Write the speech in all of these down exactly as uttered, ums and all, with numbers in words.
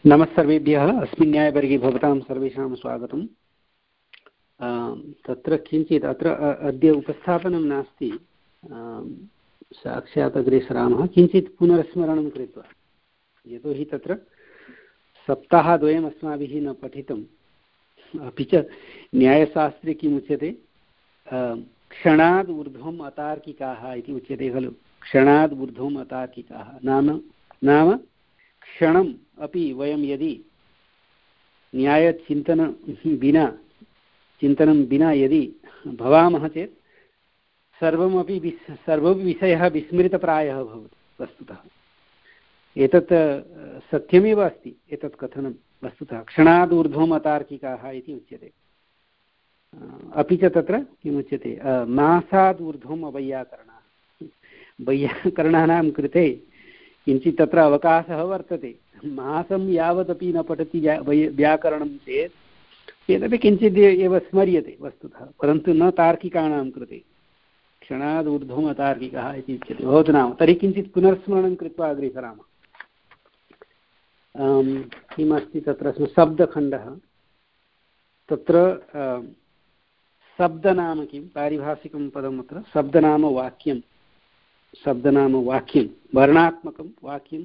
नमस्सर्वेभ्यः। अस्मिन् न्यायवर्गे भवतां सर्वेषां स्वागतम्। तत्र किञ्चित् अत्र अद्य उपस्थापनं नास्ति, साक्षात् अग्रे सरामः। किञ्चित् पुनर्स्मरणं कृत्वा, यतोहि तत्र सप्ताहद्वयम् अस्माभिः न पठितम्। अपि च न्यायशास्त्रे किमुच्यते, क्षणाद् ऊर्ध्वम् अतार्किकाः इति उच्यते खलु। क्षणाद् ऊर्ध्वम् अतार्किकाः नाम नाम क्षणम् अपि वयं यदि न्यायचिन्तन विना चिन्तनं विना यदि भवामः चेत् सर्वमपि विस् सर्वोपि विषयः विस्मृतप्रायः भवति वस्तुतः। एतत् सत्यमेव अस्ति एतत् कथनं वस्तुतः। क्षणाद् ऊर्ध्वम् अतार्किकाः इति उच्यते। अपि च तत्र किमुच्यते, मासाद् ऊर्ध्वम् अवैयाकरणाः। वैयाकरणानां कृते किञ्चित् तत्र अवकाशः वर्तते। मासं यावदपि न पठति व्याकरणं चेत् एतदपि किञ्चित् एव स्मर्यते वस्तुतः, परन्तु न तार्किकाणां कृते। क्षणाद् ऊर्ध्वम् अतार्किकः इति उच्यते। भवतु नाम तर्हि किञ्चित् पुनर्स्मरणं कृत्वा अग्रे सरामः। किमस्ति तत्र शब्दखण्डः। तत्र शब्दनाम किं पारिभाषिकं पदम् अत्र शब्दनाम वाक्यं। शब्दनाम वाक्यं वर्णात्मकं वाक्यं,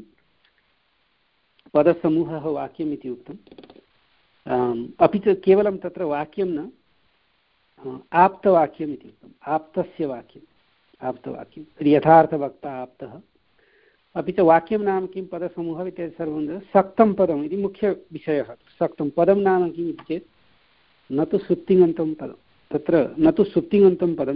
पदसमूहः वाक्यम् इति उक्तम्। अपि च केवलं तत्र वाक्यं न, आप्तवाक्यम् इति उक्तम्। आप्तस्य वाक्यम्, आप्तवाक्यं तर्हि यथार्थवक्ता आप्तः। अपि च वाक्यं नाम किं, पदसमूहः इत्यादि सर्वं। सक्तं पदम् इति मुख्यविषयः। सक्तं पदं नाम किम् इति चेत् न तु सुप्तिङन्तं पदं, तत्र न तु सुप्तिङन्तं पदं,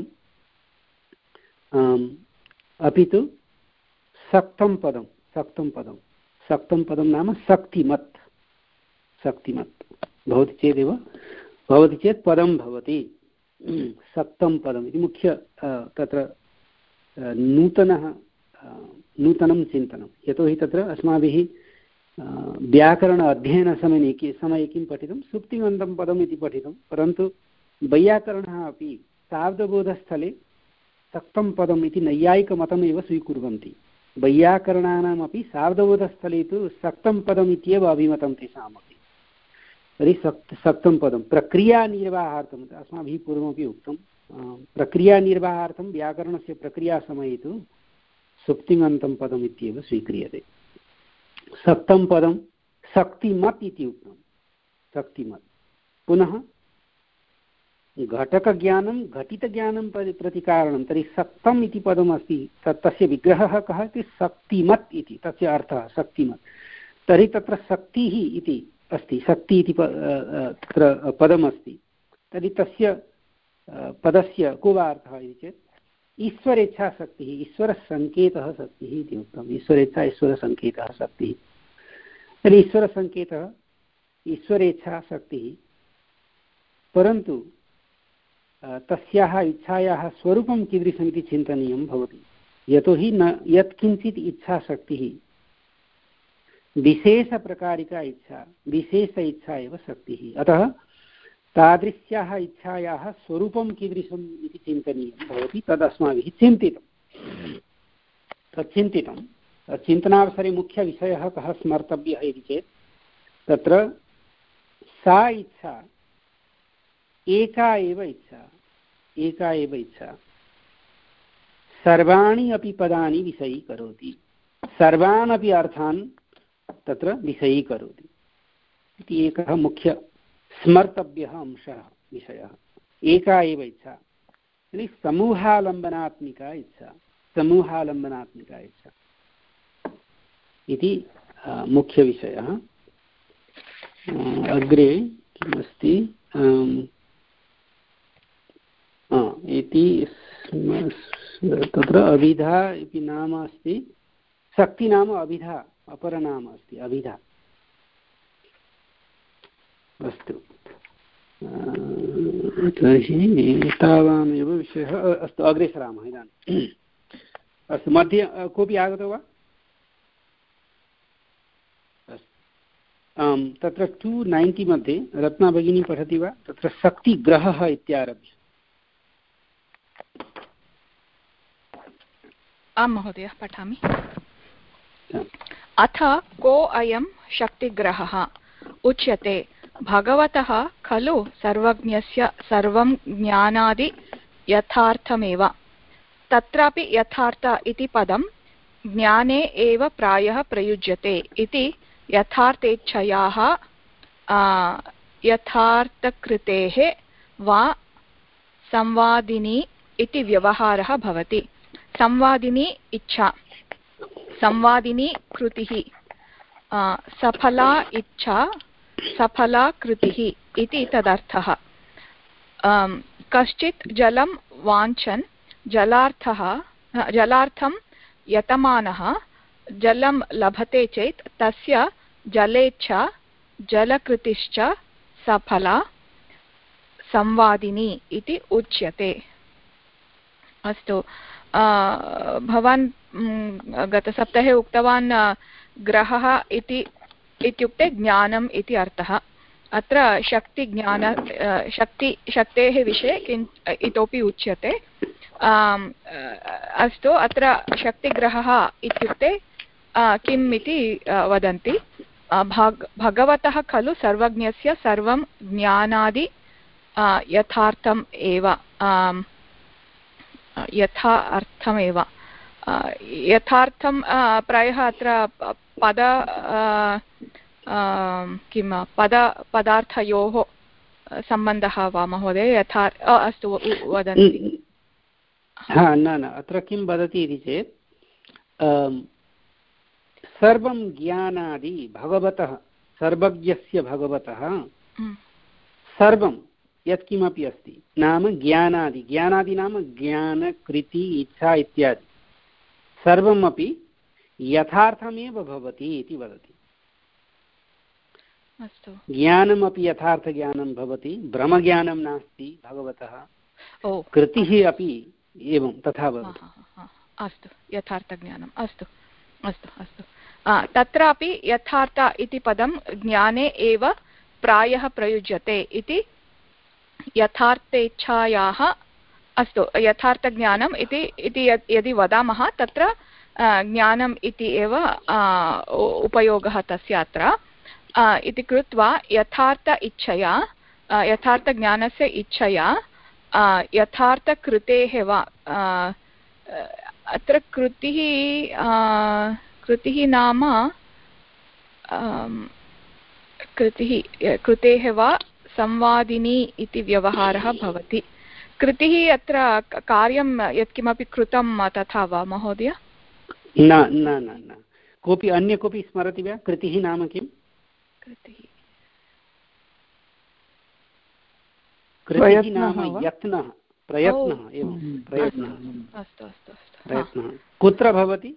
अपि तु सक्तं पदं। सक्तं पदं सक्तं पदं नाम शक्तिमत्। शक्तिमत् भवति चेदेव भवति चेत् पदं भवति। सक्तं पदम् इति मुख्य तत्र नूतनः नूतनं चिन्तनं। यतोहि तत्र अस्माभिः व्याकरण अध्ययनसमये कि समये किं पठितं, सुप्तिङन्तं पदम् इति पठितं, परन्तु वैयाकरणः अपि सार्धबोधस्थले सक्तं पदम् इति नैयायिकमतमेव स्वीकुर्वन्ति। वैयाकरणानामपि सार्धबोधस्थले तु सक्तं पदम् इत्येव अभिमतं तेषामपि। तर्हि सक्त सक्तं पदं प्रक्रियानिर्वाहार्थम् अस्माभिः पूर्वमपि उक्तं, प्रक्रियानिर्वाहार्थं व्याकरणस्य प्रक्रियासमये तु सुप्तिङन्तं पदम् इत्येव स्वीक्रियते। सक्तं पदं शक्तिमत् इति उक्तं। शक्तिमत् पुनः घटकज्ञानं घटितज्ञानं प्रतिकारणं। तर्हि सक्तम् इति पदमस्ति, तस्य विग्रहः कः इति शक्तिमत् इति तस्य अर्थः शक्तिमत्। तर्हि तत्र शक्तिः इति अस्ति, शक्ति इति तत्र पदमस्ति। तर्हि तस्य पदस्य को वा अर्थः इति चेत् ईश्वरेच्छाशक्तिः, ईश्वरसङ्केतः शक्तिः इति उक्तम्। ईश्वरेच्छा ईश्वरसङ्केतः शक्तिः। तर्हि ईश्वरसङ्केतः ईश्वरेच्छाशक्तिः, परन्तु तस्याः इच्छायाः स्वरूपं कीदृशमिति चिन्तनीयं भवति। यतोहि न यत्किञ्चित् इच्छाशक्तिः विशेषप्रकारिका इच्छा, विशेष इच्छा एव शक्तिः। अतः तादृश्याः इच्छायाः स्वरूपं कीदृशम् इति चिन्तनीयं भवति। तदस्माभिः चिन्तितं तच्चिन्तितं चिन्तनावसरे मुख्यविषयः कः स्मर्तव्यः इति चेत् तत्र सा इच्छा एका एव इच्छा एका एव इच्छा सर्वाणि अपि पदानि विषयीकरोति, सर्वान् अपि अर्थान् तत्र विषयीकरोति इति एकः मुख्य स्मर्तव्यः अंशः विषयः। एका एव इच्छा तर्हि समूहालम्बनात्मिका इच्छा, समूहालम्बनात्मिका इच्छा इति मुख्यविषयः। अग्रे किमस्ति इति तत्र अभिधा इति नाम अस्ति। शक्ति नाम अभिधा, अपरनाम अस्ति अभिधा। अस्तु, तर्हि तावानेव विषयः। अस्तु, अग्रे सरामः इदानीम्। अस्तु, मध्ये कोऽपि आगतो वा? अस्तु, आम्, तत्र टु नैन्टि मध्ये रत्ना भगिनी पठति वा? तत्र शक्तिग्रहः इत्यारभ्य। आं महोदय, पठामि। अथ को अयं शक्तिग्रहः उच्यते भगवतः खलु सर्वज्ञस्य सर्वं ज्ञानादि यथार्थमेव। तत्रापि यथार्थ इति पदं ज्ञाने एव प्रायः प्रयुज्यते इति यथार्थेच्छयाः यथार्थकृतेः वा संवादिनी इति व्यवहारः भवति। संवादिनी इच्छा, संवादिनी कृतिः, सफला इच्छा, सफला कृतिः इति तदर्थः। कश्चित् जलं वाञ्छन् जलार्थः जलार्थं यतमानः जलं लभते चेत् तस्य जलेच्छा जलकृतिश्च सफला संवादिनी इति उच्यते। अस्तु, भवान् गतसप्ताहे उक्तवान् ग्रहः इति इत्युक्ते ज्ञानम् इति अर्थः। अत्र शक्तिज्ञान शक्ति शक्तेः विषये किं इतोपि उच्यते। अस्तु, अत्र शक्तिग्रहः इत्युक्ते किम् इति वदन्ति। भग भगवतः खलु सर्वज्ञस्य सर्वं ज्ञानादि यथार्थम् एव यथा अर्थमेव यथार्थं प्रायः अत्र पद किं पद पदार्थयोः सम्बन्धः वा महोदय? यथा अस्तु वदन्ति। हा न न अत्र किं वदति इति चेत् सर्वं ज्ञानादि भगवतः सर्वज्ञस्य भगवतः सर्वं यत्किमपि अस्ति नाम ज्ञानादि ज्ञानादि नाम ज्ञानकृति इच्छा इत्यादि सर्वमपि यथार्थमेव भवति इति वदति। अस्तु, ज्ञानमपि यथार्थज्ञानं भवति, भ्रमज्ञानं नास्ति भगवतः, कृतिः अपि एवं तथा भवति। अस्तु, यथार्थज्ञानम्। अस्तु अस्तु अस्तु तत्रापि यथार्थ इति पदं ज्ञाने एव प्रायः प्रयुज्यते इति यथार्थेच्छायाः। अस्तु, यथार्थज्ञानम् इति इति यदि वदामः तत्र ज्ञानम् इति एव उपयोगः तस्य अत्र इति कृत्वा यथार्थ इच्छया यथार्थज्ञानस्य इच्छया यथार्थकृतेः वा अत्र कृतिः कृतिः नाम कृतिः कृतेः वा संवादिनी इति व्यवहारः भवति। कृतिः अत्र कार्यं यत्किमपि कृतं तथा वा महोदय? न न न न कोऽपि अन्य कोऽपि स्मरति वा? कृतिः नाम किं? कृतिः कृतिः नाम यत्नः, प्रयत्नः, एवं प्रयत्नः। अस्तु अस्तु अस्तु प्रयत्नः कुत्र भवति?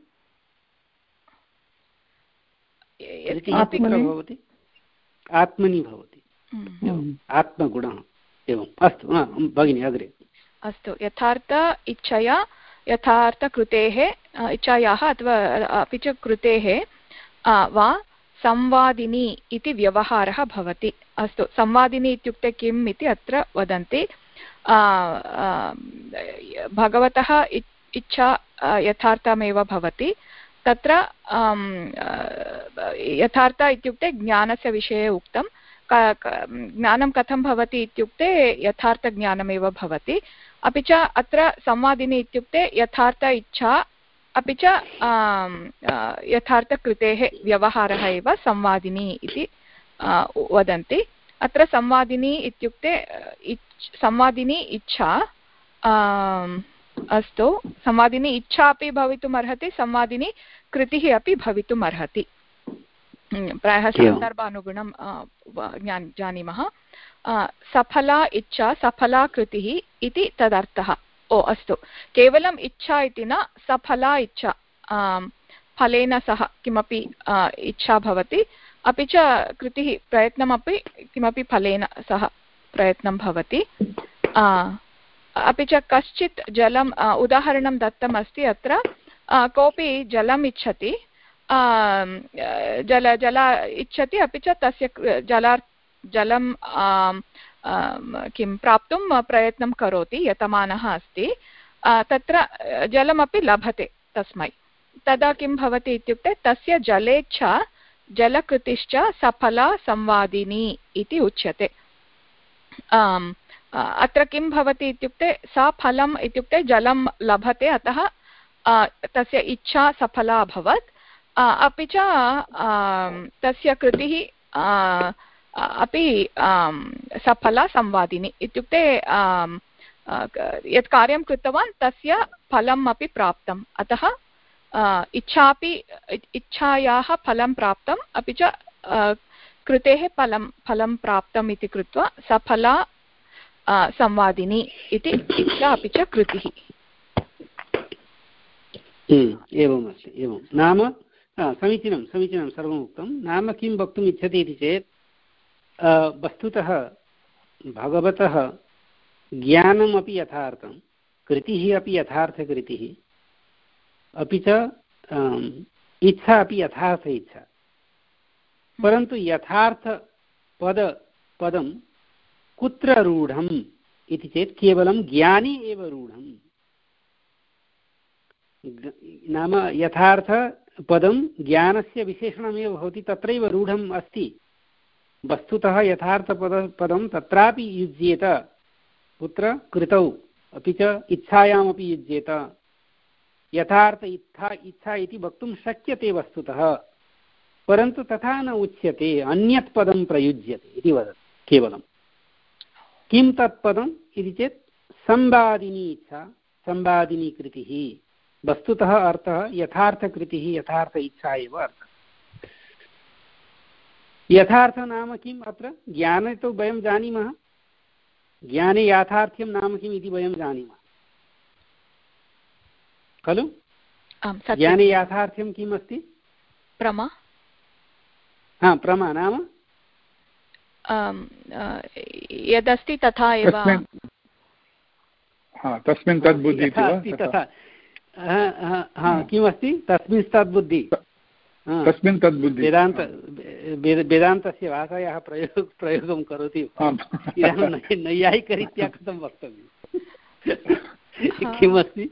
कुत्र भवति? आत्मनि भवति, आत्मगुणः। एवं, अस्तु भगिनी अग्रे। अस्तु, यथार्थ इच्छया यथार्थकृतेः इच्छायाः अथवा अपि च कृतेः वा संवादिनी इति व्यवहारः भवति। अस्तु, संवादिनी इत्युक्ते किम् इति अत्र वदन्ति। भगवतः इच्छा यथार्थमेव भवति। तत्र यथार्थ इत्युक्ते ज्ञानस्य विषये उक्तं। ज्ञानं कथं भवति इत्युक्ते यथार्थज्ञानमेव भवति। अपि च अत्र संवादिनी इत्युक्ते यथार्थ इच्छा अपि च यथार्थकृतेः व्यवहारः एव संवादिनी इति वदन्ति। अत्र संवादिनी इत्युक्ते संवादिनी इच्छा। अस्तु, संवादिनी इच्छा अपि भवितुम् अर्हति, संवादिनी कृतिः अपि भवितुम् अर्हति। प्रायः सन्दर्भानुगुणं जानीमः। सफला इच्छा सफला कृतिः इति तदर्थः। ओ अस्तु, केवलम् इच्छा इति न, सफला इच्छा, फलेन सह किमपि इच्छा भवति, अपि च कृतिः प्रयत्नमपि किमपि फलेन सह प्रयत्नं भवति। अपि च कश्चित् जलम् उदाहरणं दत्तम् अस्ति अत्र। कोऽपि जलम् इच्छति, जल जल इच्छति, अपि च तस्य जला जलं किं प्राप्तुं प्रयत्नं करोति, यतमानः अस्ति। तत्र जलमपि लभते तस्मै। तदा किं भवति इत्युक्ते तस्य जलेच्छा जलकृतिश्च सफला संवादिनी इति उच्यते। अत्र किं भवति इत्युक्ते सा फलम् इत्युक्ते जलं लभते, अतः तस्य इच्छा सफला अभवत्, अपि च तस्य कृतिः अपि सफला संवादिनी इत्युक्ते यत् कार्यं कृतवान् तस्य फलम् अपि प्राप्तम्, अतः इच्छापि इच्छायाः फलं प्राप्तम्, अपि च कृतेः फलं फलं प्राप्तम् इति कृत्वा सफला संवादिनी इति इच्छा अपि च कृतिः। एवमस्ति, एवं नाम समीचीनं समीचीनं सर्वम् उक्तं। नाम किं वक्तुम् इच्छति इति चेत् वस्तुतः भगवतः ज्ञानमपि यथार्थं, कृतिः अपि यथार्थकृतिः, अपि च इच्छा अपि यथार्थ इच्छा, परन्तु यथार्थपद पदं कुत्र रूढम् इति चेत् केवलं ज्ञाने एव रूढम्। नाम यथार्थपदं ज्ञानस्य विशेषणमेव भवति, तत्रैव रूढम् अस्ति। वस्तुतः यथार्थपद पदं तत्रापि युज्येत, कुत्र कृतौ, अपि च इच्छायामपि युज्येत। यथार्थ इच्छा इच्छा इति वक्तुं शक्यते वस्तुतः, परन्तु तथा न उच्यते, अन्यत् पदं प्रयुज्यते इति वदति केवलं। किं तत्पदम् इति चेत् संवादिनी इच्छा, संवादिनी कृतिः। वस्तुतः अर्थः यथार्थकृतिः, यथार्थ इच्छा एव अर्थः। यथार्थ नाम किम्? अत्र ज्ञाने तु वयं जानीमः, ज्ञाने याथार्थ्यं नाम किम् इति वयं जानीमः खलु। ज्ञाने याथार्थ्यं किम् अस्ति? प्रमा। हा, प्रमा नाम यदस्ति तथा एव, तस्मिन् तद्बुद्धि तथा। किमस्ति तस्मिन् तद्बुद्धि, तस्मिन् तद्बुद्धि। वेदान्त वेदान्तस्य भाषायाः प्रयोग प्रयोगं करोति। इदानीं नैयायिकरीत्या कथं वक्तव्यं? किमस्ति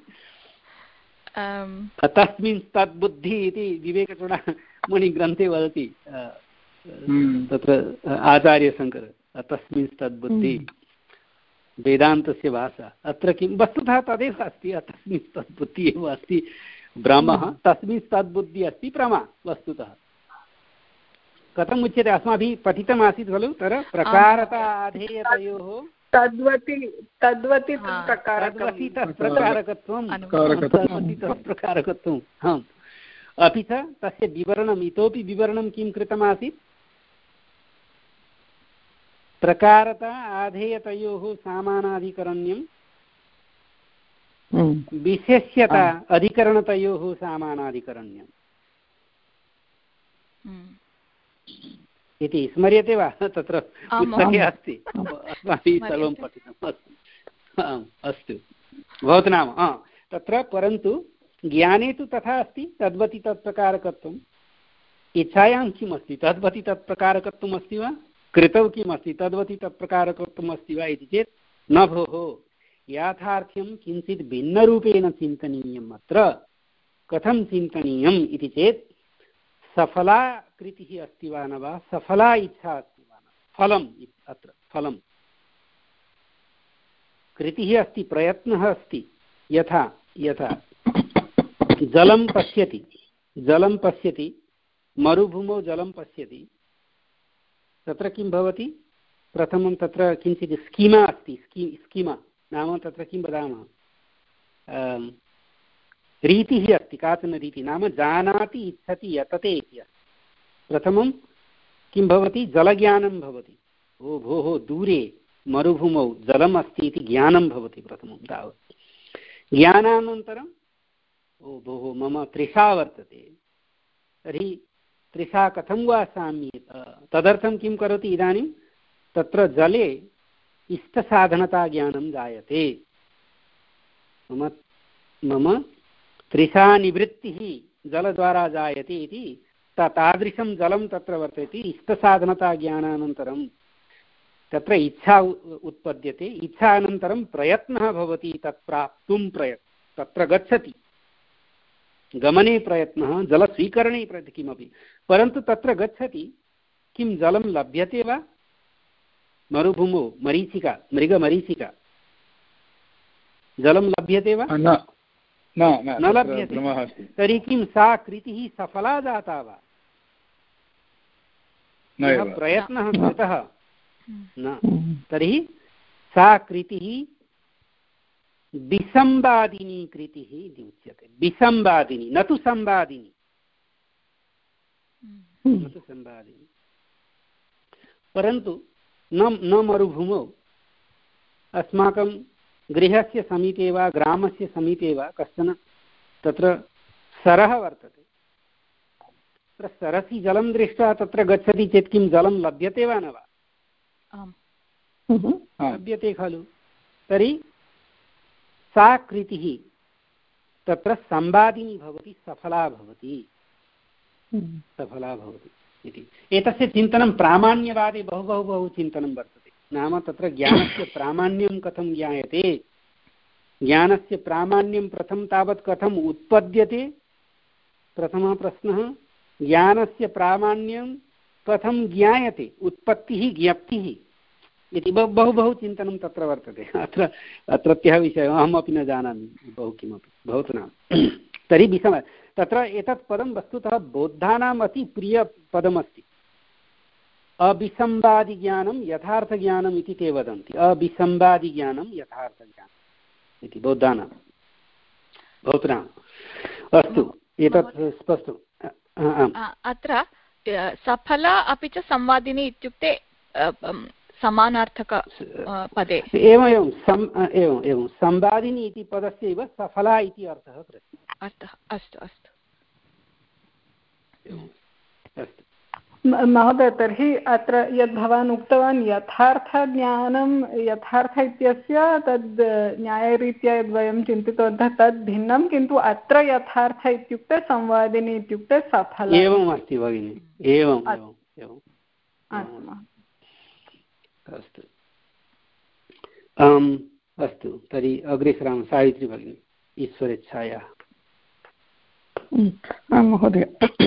तस्मिन् तद्बुद्धि इति विवेकचूडामणिग्रन्थे वदति तत्र आचार्यशङ्कर, तस्मिन् तद्बुद्धि वेदान्तस्य भाषा। अत्र किं वस्तुतः तदेव अस्ति, तस्मिन् तद्बुद्धि एव अस्ति ब्रह्मः, तस्मिन् तद्बुद्धि अस्ति प्रमा। वस्तुतः कथम् उच्यते? अस्माभिः पठितमासीत् खलु, तत्र प्रकारता आधेयतयोः तद्वति तद्वति तद्वति तत्प्रकारकत्वं तद्वति तत्प्रकारकत्वम्। आम्, अपि च तस्य विवरणम्, इतोपि विवरणं किं कृतमासीत्? प्रकारता आधेयतयोः सामानाधिकरण्यं, विशेष्यता अधिकरणतयोः सामानाधिकरण्यम् इति स्मर्यते वा? तत्र पुस्तके अस्ति, अस्माभिः सर्वं पठितम् अस्ति। आम्, अस्तु, भवतु नाम तत्र। परन्तु ज्ञाने तु तथा अस्ति, तद्वति तत्प्रकारकत्वम्। इच्छायां किम् अस्ति? तद्वति तत्प्रकारकत्वम् अस्ति वा? कृतौ किम् अस्ति? तद्वति तत्प्रकारकत्वम् अस्ति वा इति चेत् न भोः। याथार्थ्यं किञ्चित् भिन्नरूपेण चिन्तनीयम्। अत्र कथं चिन्तनीयम् इति चेत् सफला कृतिः अस्ति वा न वा, सफला इच्छा अस्ति वा न, फलम् अत्र फलं। कृतिः अस्ति, प्रयत्नः अस्ति। यथा यथा जलं पश्यति, जलं पश्यति, मरुभूमौ जलं पश्यति, तत्र किं भवति? प्रथमं तत्र किञ्चित् स्कीमा अस्ति, स्की स्कीमा नाम तत्र किं वदामः, रीतिः अस्ति, काचन रीतिः, नाम जानाति, इच्छति, यतते इति अस्ति। प्रथमं किं भवति? जलज्ञानं भवति। ओ भोः, दूरे मरुभूमौ जलम् अस्ति इति ज्ञानं भवति प्रथमं तावत्। ज्ञानानन्तरं ओ भोः, मम तृषा वर्तते, तर्हि तृषा कथं वा शाम्येत? तदर्थं किं करोति? इदानीं तत्र जले इष्टसाधनता ज्ञानं जायते। मम मम तृषानिवृत्तिः जलद्वारा जायते इति तादृशं जलं तत्र वर्तते। इष्टसाधनता ज्ञानानन्तरं तत्र इच्छा उत्पद्यते, इच्छानन्तरं प्रयत्नः भवति, तत् प्राप्तुं प्रयत् तत्र गच्छति। गमने प्रयत्नः, जलस्वीकरणे प्रयत्नः किमपि, परन्तु तत्र गच्छति किं जलं लभ्यते वा? मरुभूमौ मरीचिका, मृगमरीचिका, जलं लभ्यते वा? न न लभ्यते। तर्हि किं सा कृतिः सफला जाता वा? प्रयत्नः कृतः न, तर्हि सा कृतिः विसंवादिनी कृतिः इति उच्यते। विसंवादिनी, न तु संवादिनी, न तु संवादिनी। परन्तु न न मरुभूमौ अस्माकं गृहस्य समीपे वा ग्रामस्य समीपे वा कश्चन तत्र सरः वर्तते। तत्र सरसि जलं दृष्ट्वा तत्र गच्छति चेत् किं जलं लभ्यते वा न वा? लभ्यते खलु। तर्हि सा कृतिः तत्र संवादिनी भवति, सफला भवति, सफला भवति इति। एतस्य चिन्तनं प्रामाण्यवादे बहु बहु बहु चिन्तनं वर्तते। नाम तत्र ज्ञानस्य प्रामाण्यं कथं ज्ञायते, ज्ञानस्य प्रामाण्यं प्रथमं तावत् कथम् उत्पद्यते, प्रथमः प्रश्नः। ज्ञानस्य प्रामाण्यं कथं ज्ञायते, उत्पत्तिः ज्ञप्तिः इति बहु बहु बहु चिन्तनं तत्र वर्तते। अत्र अत्रत्यः विषयः अहमपि न जानामि बहु किमपि, भवतु नाम। तर्हि विषम तत्र एतत् पदं वस्तुतः बौद्धानाम् अति प्रियपदमस्ति। अविसंवादिज्ञानं यथार्थज्ञानम् इति ते वदन्ति। अविसंवादिज्ञानं यथार्थज्ञानम् इति बौद्धानां। भवतु नाम। अस्तु, एतत् स्पष्टम्। अत्र सफला अपि च संवादिनी इत्युक्ते समानार्थक पदे एवम् एवं सम् एवम् एवं संवादिनी इति पदस्यैव सफला इति अर्थः प्रति अर्थः। अस्तु अस्तु अस्तु महोदय, तर्हि अत्र यद् भवान् उक्तवान् यथार्थज्ञानं, यथार्थ इत्यस्य तद् न्यायरीत्या यद् वयं चिन्तितवन्तः तद् भिन्नं, किन्तु अत्र यथार्थ इत्युक्ते संवादिनी इत्युक्ते सफला। एवम् अस्ति भगिनि, एवम् एवम् एवम् अस्तु। आम् अस्तु, तर्हि अग्रे सरामः। सावित्री भगिनी, ईश्वरेच्छायाः। महोदय,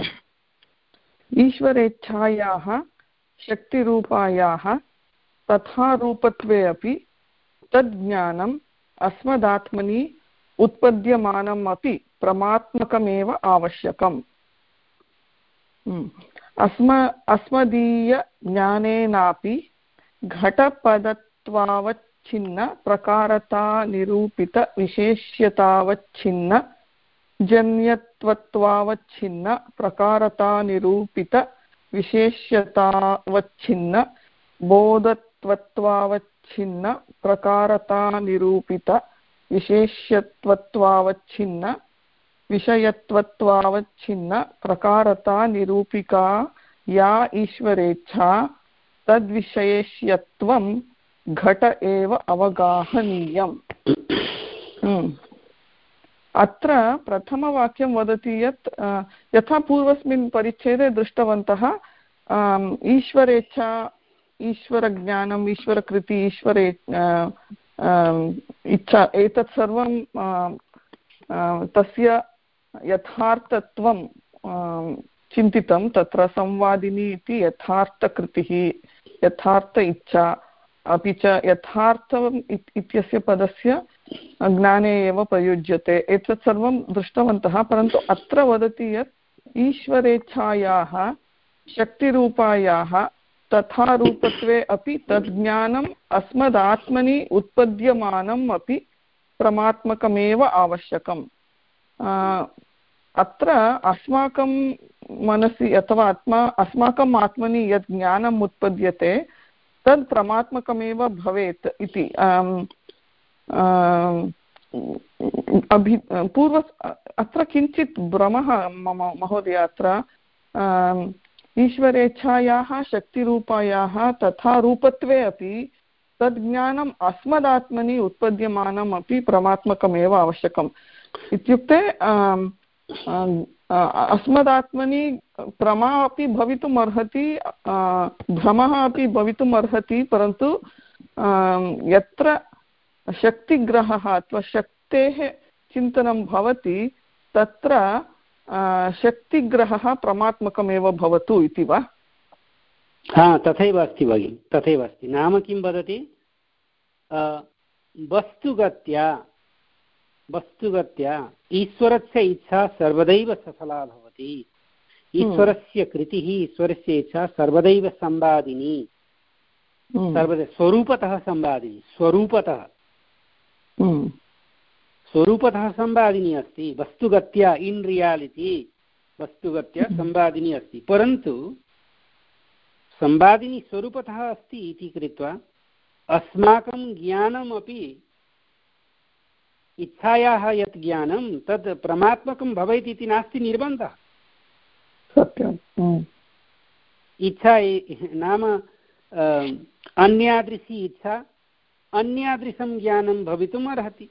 ईश्वरेच्छायाः शक्तिरूपायाः तथा रूपत्वे अपि तज्ज्ञानम् अस्मदात्मनि उत्पद्यमानम् अपि प्रमात्मकमेव आवश्यकम्। अस्म अस्मदीयज्ञानेनापि घटपदत्वावच्छिन्न प्रकारतानिरूपित विशेष्यतावच्छिन्न जन्यत्वत्वावच्छिन्न प्रकारतानिरूपित विशेष्यतावच्छिन्न बोधत्वत्वावच्छिन्न प्रकारतानिरूपित विशेष्यत्वत्वावच्छिन्न विषयत्वत्वावच्छिन्न प्रकारतानिरूपिका या ईश्वरेच्छा तद्विशेष्यत्वं घट एव अवगाहनीयम्। अत्र प्रथमवाक्यं वदति यत् यथा पूर्वस्मिन् परिच्छेदे दृष्टवन्तः, ईश्वरेच्छा, ईश्वरज्ञानम्, ईश्वरकृति, ईश्वरे इच्छा, एतत् सर्वं तस्य यथार्थत्वं चिन्तितं। तत्र संवादिनी इति यथार्थकृतिः, यथार्थ इच्छा, अपि च यथार्थम् इत्यस्य पदस्य ज्ञाने एव प्रयुज्यते। एतत् सर्वं दृष्टवन्तः, परन्तु अत्र वदति यत् ईश्वरेच्छायाः शक्तिरूपायाः तथा रूपत्वे अपि तज्ज्ञानम् अस्मदात्मनि उत्पद्यमानम् अपि परमात्मकमेव आवश्यकम्। अत्र अस्माकं मनसि अथवा आत्मा अस्माकम् आत्मनि यत् ज्ञानम् उत्पद्यते तद् परमात्मकमेव भवेत् इति अभि पूर्व अत्र किञ्चित् भ्रमः मम महोदय। अत्र ईश्वरेच्छायाः शक्तिरूपायाः तथा रूपत्वे अपि तद् ज्ञानम् अस्मदात्मनि उत्पद्यमानम् अपि परमात्मकमेव आवश्यकम् इत्युक्ते अस्मदात्मनि प्रमा अपि भवितुम् अर्हति, भ्रमः अपि भवितुम् अर्हति, परन्तु यत्र शक्तिग्रहः अथवा शक्तेः चिन्तनं भवति तत्र शक्तिग्रहः परमात्मकमेव भवतु इति वा? हा, तथैव अस्ति भगिनि, तथैव अस्ति। नाम किं वदति, वस्तुगत्या वस्तुगत्या ईश्वरस्य इच्छा सर्वदैव सफला भवति। ईश्वरस्य कृतिः, ईश्वरस्य इच्छा सर्वदैव संवादिनी, सर्वदा स्वरूपतः संवादिनी, स्वरूपतः स्वरूपतः संवादिनी अस्ति। वस्तुगत्या इन् रियालिटी वस्तुगत्या संवादिनी अस्ति, परन्तु संवादिनी स्वरूपतः अस्ति इति कृत्वा अस्माकं ज्ञानमपि इच्छायाः यत् ज्ञानं तद् परमात्मकं भवेत् इति नास्ति निर्बन्धः। सत्यम्। इच्छा नाम अन्यादृशी इच्छा अन्यादृशं ज्ञानं भवितुम् अर्हति।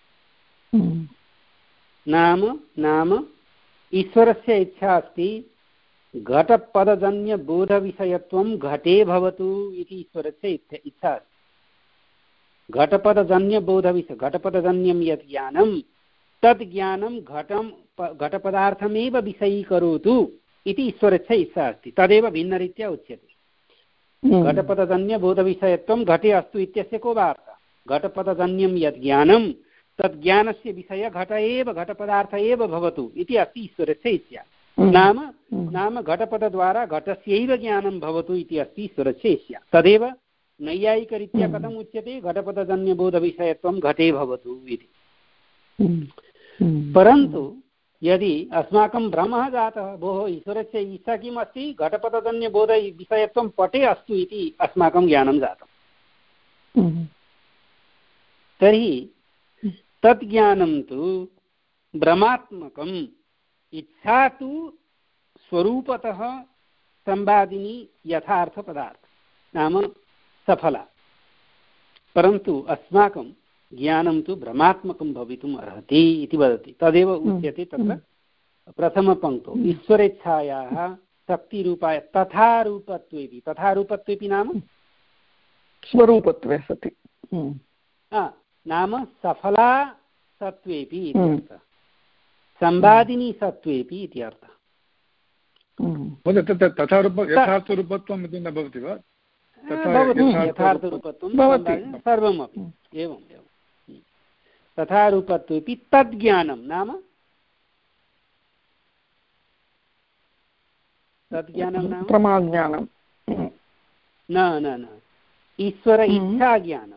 नाम नाम ईश्वरस्य इच्छा अस्ति घटपदजन्यबोधविषयत्वं घटे भवतु इति ईश्वरस्य इच्छा अस्ति। घटपदजन्यबोधविषय घटपदजन्यं यत् ज्ञानं तद् ज्ञानं घटं घटपदार्थमेव विषयीकरोतु इति ईश्वरस्य इच्छा अस्ति। तदेव भिन्नरीत्या उच्यते। घटपदजन्यबोधविषयत्वं घटे अस्तु इत्यस्य को वार्ता? घटपदजन्यं यत् ज्ञानं तद् ज्ञानस्य विषय घट एव घटपदार्थ एव भवतु इति अस्ति ईश्वरस्य इच्छा। नाम नाम घटपदद्वारा घटस्यैव ज्ञानं भवतु इति अस्ति ईश्वरस्य इच्छा। तदेव नैयायिकरीत्या कथम् उच्यते, घटपदजन्यबोधविषयत्वं घटे भवतु इति। परन्तु यदि अस्माकं भ्रमः जातः, भोः ईश्वरस्य इच्छा किम् अस्ति, घटपदजन्यबोधविषयत्वं पटे अस्तु इति अस्माकं ज्ञानं जातम्, तर्हि तत् ज्ञानं तु भ्रमात्मकम्, इच्छा तु स्वरूपतः संवादिनी यथार्थपदार्थ नाम सफला, परन्तु अस्माकं ज्ञानं तु भ्रमात्मकं भवितुम् अर्हति इति वदति। तदेव उच्यते तत्र प्रथमपङ्क्तौ ईश्वरेच्छायाः शक्तिरूपाय तथा रूपत्वेपि। तथा रूपत्वेपि नाम स्वरूपत्वे सति नाम सफला सत्वेपि इति अर्थः, संवादिनी सत्वेपि इति अर्थः। तथा रूप यथार्थरूपत्वम् इति न भवति वा? यथार्थरूपत्वं सर्वमपि एवम् एवं तथा रूपत्वेपि तद्ज्ञानं नाम तद्ज्ञानं नाम प्रमाज्ञानं न न न ईश्वर इच्छा ज्ञानं,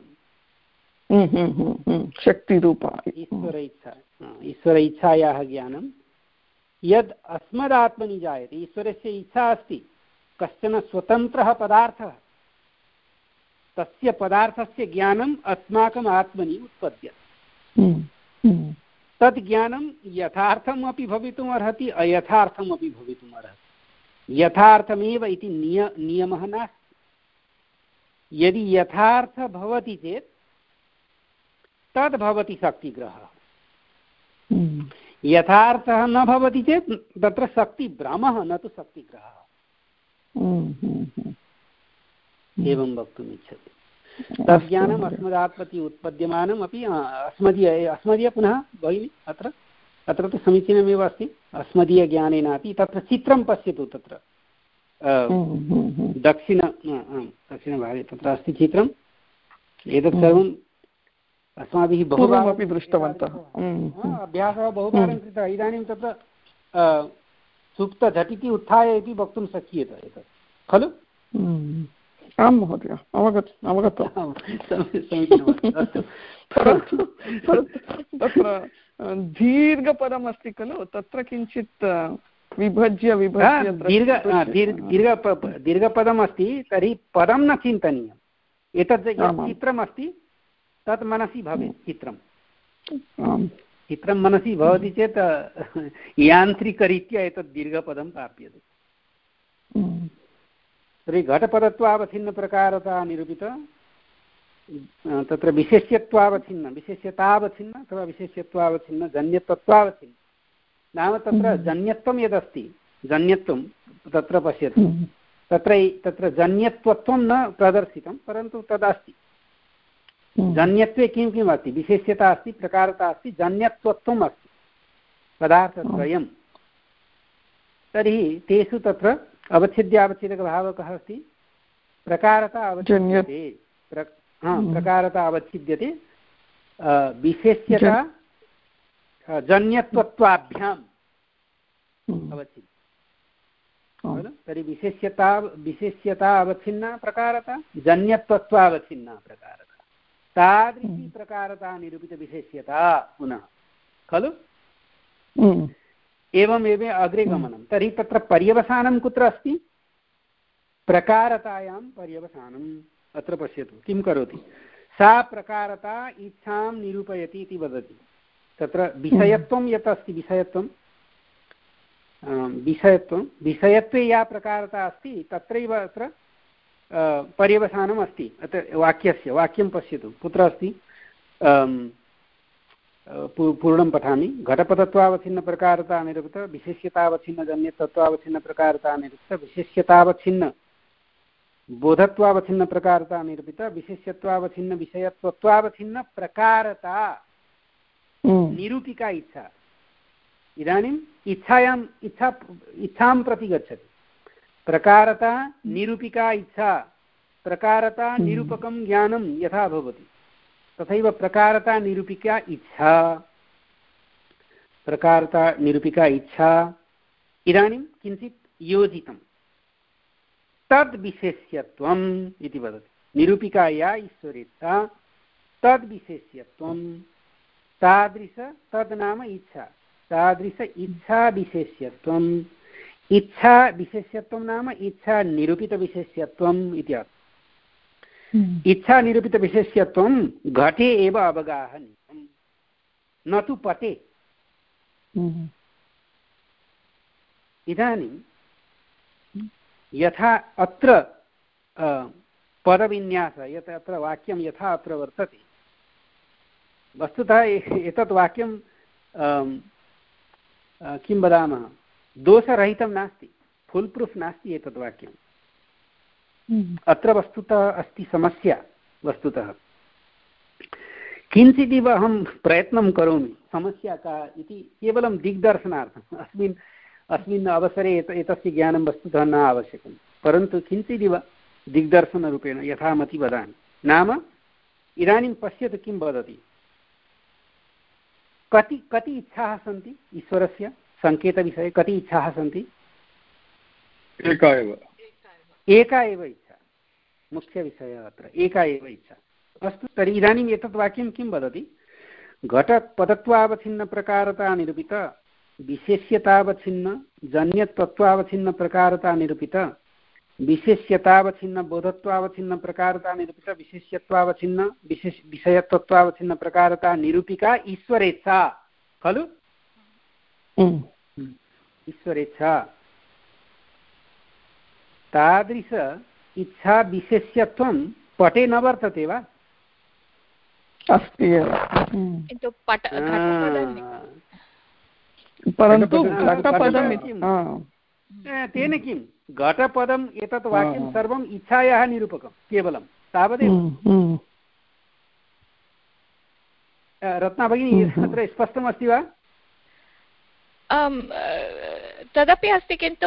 शक्तिरूपा ईश्वर इच्छा, ईश्वर इच्छायाः ज्ञानं यद् अस्मदात्मनि जायते। ईश्वरस्य इच्छा अस्ति कश्चन स्वतन्त्रः पदार्थः, तस्य पदार्थस्य ज्ञानम् अस्माकम् आत्मनि उत्पद्यते। तद् ज्ञानं यथार्थम् अपि भवितुम् अर्हति, अयथार्थम् अपि भवितुम् अर्हति। यथार्थमेव इति निय नियमः नास्ति। यदि यथार्थ भवति चेत् तद् भवति शक्तिग्रहः, यथार्थः न भवति चेत् तत्र शक्तिभ्रमः न तु शक्तिग्रहः। एवं वक्तुम् इच्छति। तज्ज्ञानम् अस्मदात्मति उत्पद्यमानम् अपि अस्मदीय अस्मदीय पुनः भगिनि अत्र अत्र तु समीचीनमेव अस्ति। अस्मदीयज्ञानेनापि तत्र चित्रं पश्यतु, तत्र दक्षिण दक्षिणभागे तत्र अस्ति चित्रम्। एतत् सर्वम् अस्माभिः बहुवारमपि दृष्टवन्तः, अभ्यासः बहुवारं कृतः। इदानीं तत्र सुप्तझटिति उत्थाय इति वक्तुं शक्यते एतत् खलु? आं महोदय, अवगत अवगतम्। तत्र दीर्घपदम् अस्ति खलु, तत्र किञ्चित् विभज्य विभज्य दीर्घ दीर्घ दीर्घपदम् अस्ति, तर्हि पदं न चिन्तनीयम्। एतत् चित्रम् अस्ति तत् मनसि भवेत्। चित्रं चित्रं मनसि भवति चेत् यान्त्रिकरीत्या एतत् दीर्घपदं प्राप्यते। तर्हि घटपदत्वावच्छिन्नप्रकारता निरूपित, तत्र विशेष्यत्वावच्छिन्न विशेष्यतावच्छिन्न अथवा विशेष्यत्वावच्छिन्न जन्यत्वत्वावच्छिन्न नाम तत्र जन्यत्वं यदस्ति, जन्यत्वं तत्र पश्यतु, तत्र तत्र जन्यत्वत्वं न प्रदर्शितं, परन्तु तदस्ति। जन्यत्वे किं किम् अस्ति? विशेष्यता अस्ति, प्रकारता अस्ति, जन्यत्वत्वम् अस्ति। पदार्थद्वयं तर्हि तेषु तत्र अवच्छिद्यावच्छेदकभावः कः अस्ति? प्रकारता अवच्छिद्यते, प्रकारता अवच्छिद्यते विशेष्यता जन्यत्वत्वाभ्याम् अवच्छिद्यते। तर्हि विशेष्यता विशेष्यता अवच्छिन्ना प्रकारता, जन्यत्वत्वावच्छिन्ना प्रकारता, तादृशी प्रकारता निरूपितविशेष्यता पुनः खलु। एवमेव अग्रे गमनं। तर्हि तत्र पर्यवसानं कुत्र अस्ति? प्रकारतायां पर्यवसानम्। अत्र पश्यतु किं करोति। सा प्रकारता इच्छां निरूपयति इति वदति। तत्र विषयत्वं यत् अस्ति, विषयत्वं विषयत्वं विषयत्वे या प्रकारता अस्ति तत्रैव अत्र पर्यवसानम् अस्ति। अत्र वाक्यस्य वाक्यं पश्यतु कुत्र अस्ति। पूर्णं पठामि। घटपदत्वावच्छिन्नप्रकारता निरूपित विशेष्यतावच्छिन्नजन्यतत्वावच्छिन्नप्रकारता निरूपित विशेष्यतावच्छिन्न बोधत्वावच्छिन्नप्रकारता निरूपित विशेष्यत्वावच्छिन्न विषयत्वत्वावच्छिन्न प्रकारता निरूपिका इच्छा। इदानीम् इच्छायाम् इच्छा इच्छां प्रति गच्छति। प्रकारता निरूपिका इच्छा, प्रकारता निरूपकं ज्ञानं यथा भवति तथैव प्रकारता निरूपिका इच्छा, प्रकारता निरूपिका इच्छा। इदानीं किञ्चित् योजितं तद्विशेष्यत्वम् इति वदति। निरूपिकाया ईश्वरेच्छा तद्विशेष्यत्वं, तादृश तद् नाम इच्छा, तादृश इच्छा विशेष्यत्वम्। इच्छा विशेष्यत्वं नाम इच्छा निरूपितविशेष्यत्वम् इति अर्थः। इच्छा निरूपितविशेष्यत्वं घटे एव अवगाहनीयं, न तु पटे। इदानीं यथा अत्र पदविन्यास यत् अत्र वाक्यं यथा अत्र वर्तते, वस्तुतः एतत् वाक्यं किं वदामः, दोषरहितं नास्ति, फुल् प्रूफ् नास्ति एतत् वाक्यम्। अत्र वस्तुतः अस्ति समस्या। वस्तुतः किञ्चिदिव अहं प्रयत्नं करोमि समस्या का इति केवलं दिग्दर्शनार्थम्। अस्मिन् अस्मिन् अवसरे एत एतस्य ज्ञानं वस्तुतः न आवश्यकं, परन्तु किञ्चिदिव दिग्दर्शनरूपेण यथामति वदामि। नाम इदानीं पश्यतु किं वदति। कति कति इच्छाः सन्ति ईश्वरस्य सङ्केतविषये? कति इच्छाः सन्ति? एका एव एका एव इच्छा। मुख्यविषयः अत्र एका एव इच्छा। अस्तु, तर्हि इदानीम् एतत् वाक्यं किं वदति? घटपदत्वावच्छिन्नप्रकारता निरूपित विशेष्यतावच्छिन्न जन्यतत्वावच्छिन्नप्रकारता निरूपित विशेष्यतावच्छिन्न बोधत्वावच्छिन्नप्रकारता निरूपित विशेष्यत्वावच्छिन्न विशेष विषयत्वत्वावच्छिन्नप्रकारता निरूपिका ईश्वरेच्छा खलु। ईश्वरेच्छा तादृश इच्छा विशेष्यत्वं पटे न वर्तते वा? अस्ति एव, परन्तु घटपदं तेन किं घटपदम् एतत् वाक्यं सर्वम् इच्छायाः निरूपकं केवलं तावदेव। रत्ना भगिनी अत्र स्पष्टमस्ति वा? तदपि अस्ति, किन्तु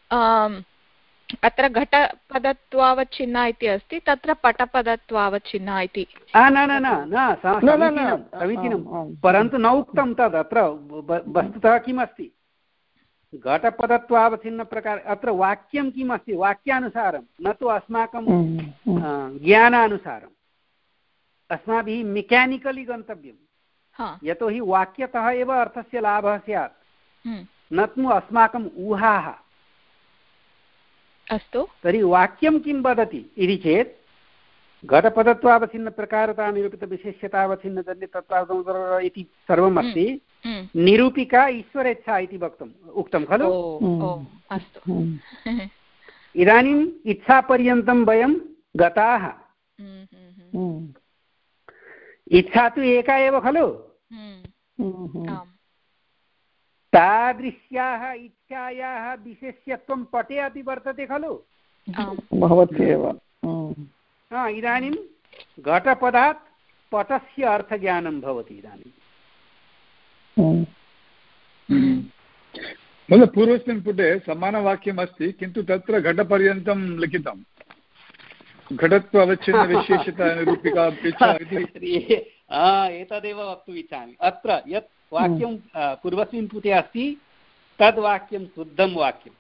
अत्र घटपदत्वावच्छिन्ना इति अस्ति, तत्र पटपदत्वावच्छिन्ना इति। न न न न समीचीनं, परन्तु न उक्तं तद्। अत्र वस्तुतः किम् अस्ति? घटपदत्वावच्छिन्नप्रकार अत्र वाक्यं किम् अस्ति? वाक्यानुसारं, न तु अस्माकं ज्ञानानुसारम्। अस्माभिः मेकानिकलि गन्तव्यं, यतोहि वाक्यतः एव अर्थस्य लाभः स्यात्, न तु अस्माकम् ऊहाः। अस्तु, तर्हि वाक्यं किं वदति इति चेत् घटपदत्वावच्छिन्नप्रकारता निरूपितविशेष्यतावच्छिन्नजन्यतत्त्वा इति सर्वम् अस्ति। निरूपिका ईश्वरेच्छा इति वक्तुम् उक्तं खलु। इदानीम् इच्छापर्यन्तं वयं गताः। इच्छा तु एका एव खलु। तादृश्याः इच्छायाः विशेष्यत्वं पटे अपि वर्तते खलु। भवत्येव। इदानीं घटपदात् पटस्य अर्थज्ञानं भवति। इदानीं महोदय पूर्वस्मिन् पुटे समानवाक्यम् अस्ति किन्तु तत्र घटपर्यन्तं लिखितं घटत्व अवच्छिन्नविशेषतानिरूपिका एतदेव वक्तुम् इच्छामि। अत्र यत् वाक्यं पूर्वस्मिन् पुटे अस्ति तद् वाक्यं शुद्धं वाक्यं,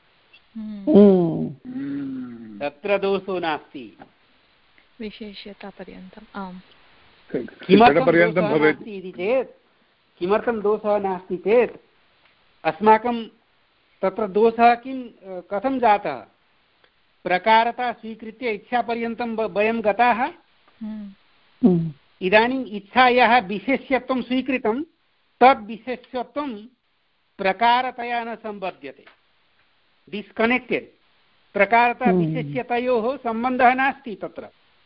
तत्र दोषो नास्ति विशेष्यतापर्यन्तम्। आम्, किमर्थं नास्ति इति चेत् किमर्थं दोषः नास्ति चेत् अस्माकं तत्र दोषः किं कथं जातः, प्रकारता स्वीकृत्य इच्छापर्यन्तं वयं गताः। इदानीम् इच्छायाः विशेष्यत्वं स्वीकृतं, तद् विशेष्यत्वं प्रकारतया न सम्बध्यते, डिस्कनेक्टेड्। प्रकारता विशेष्यतयोः सम्बन्धः नास्ति तत्र,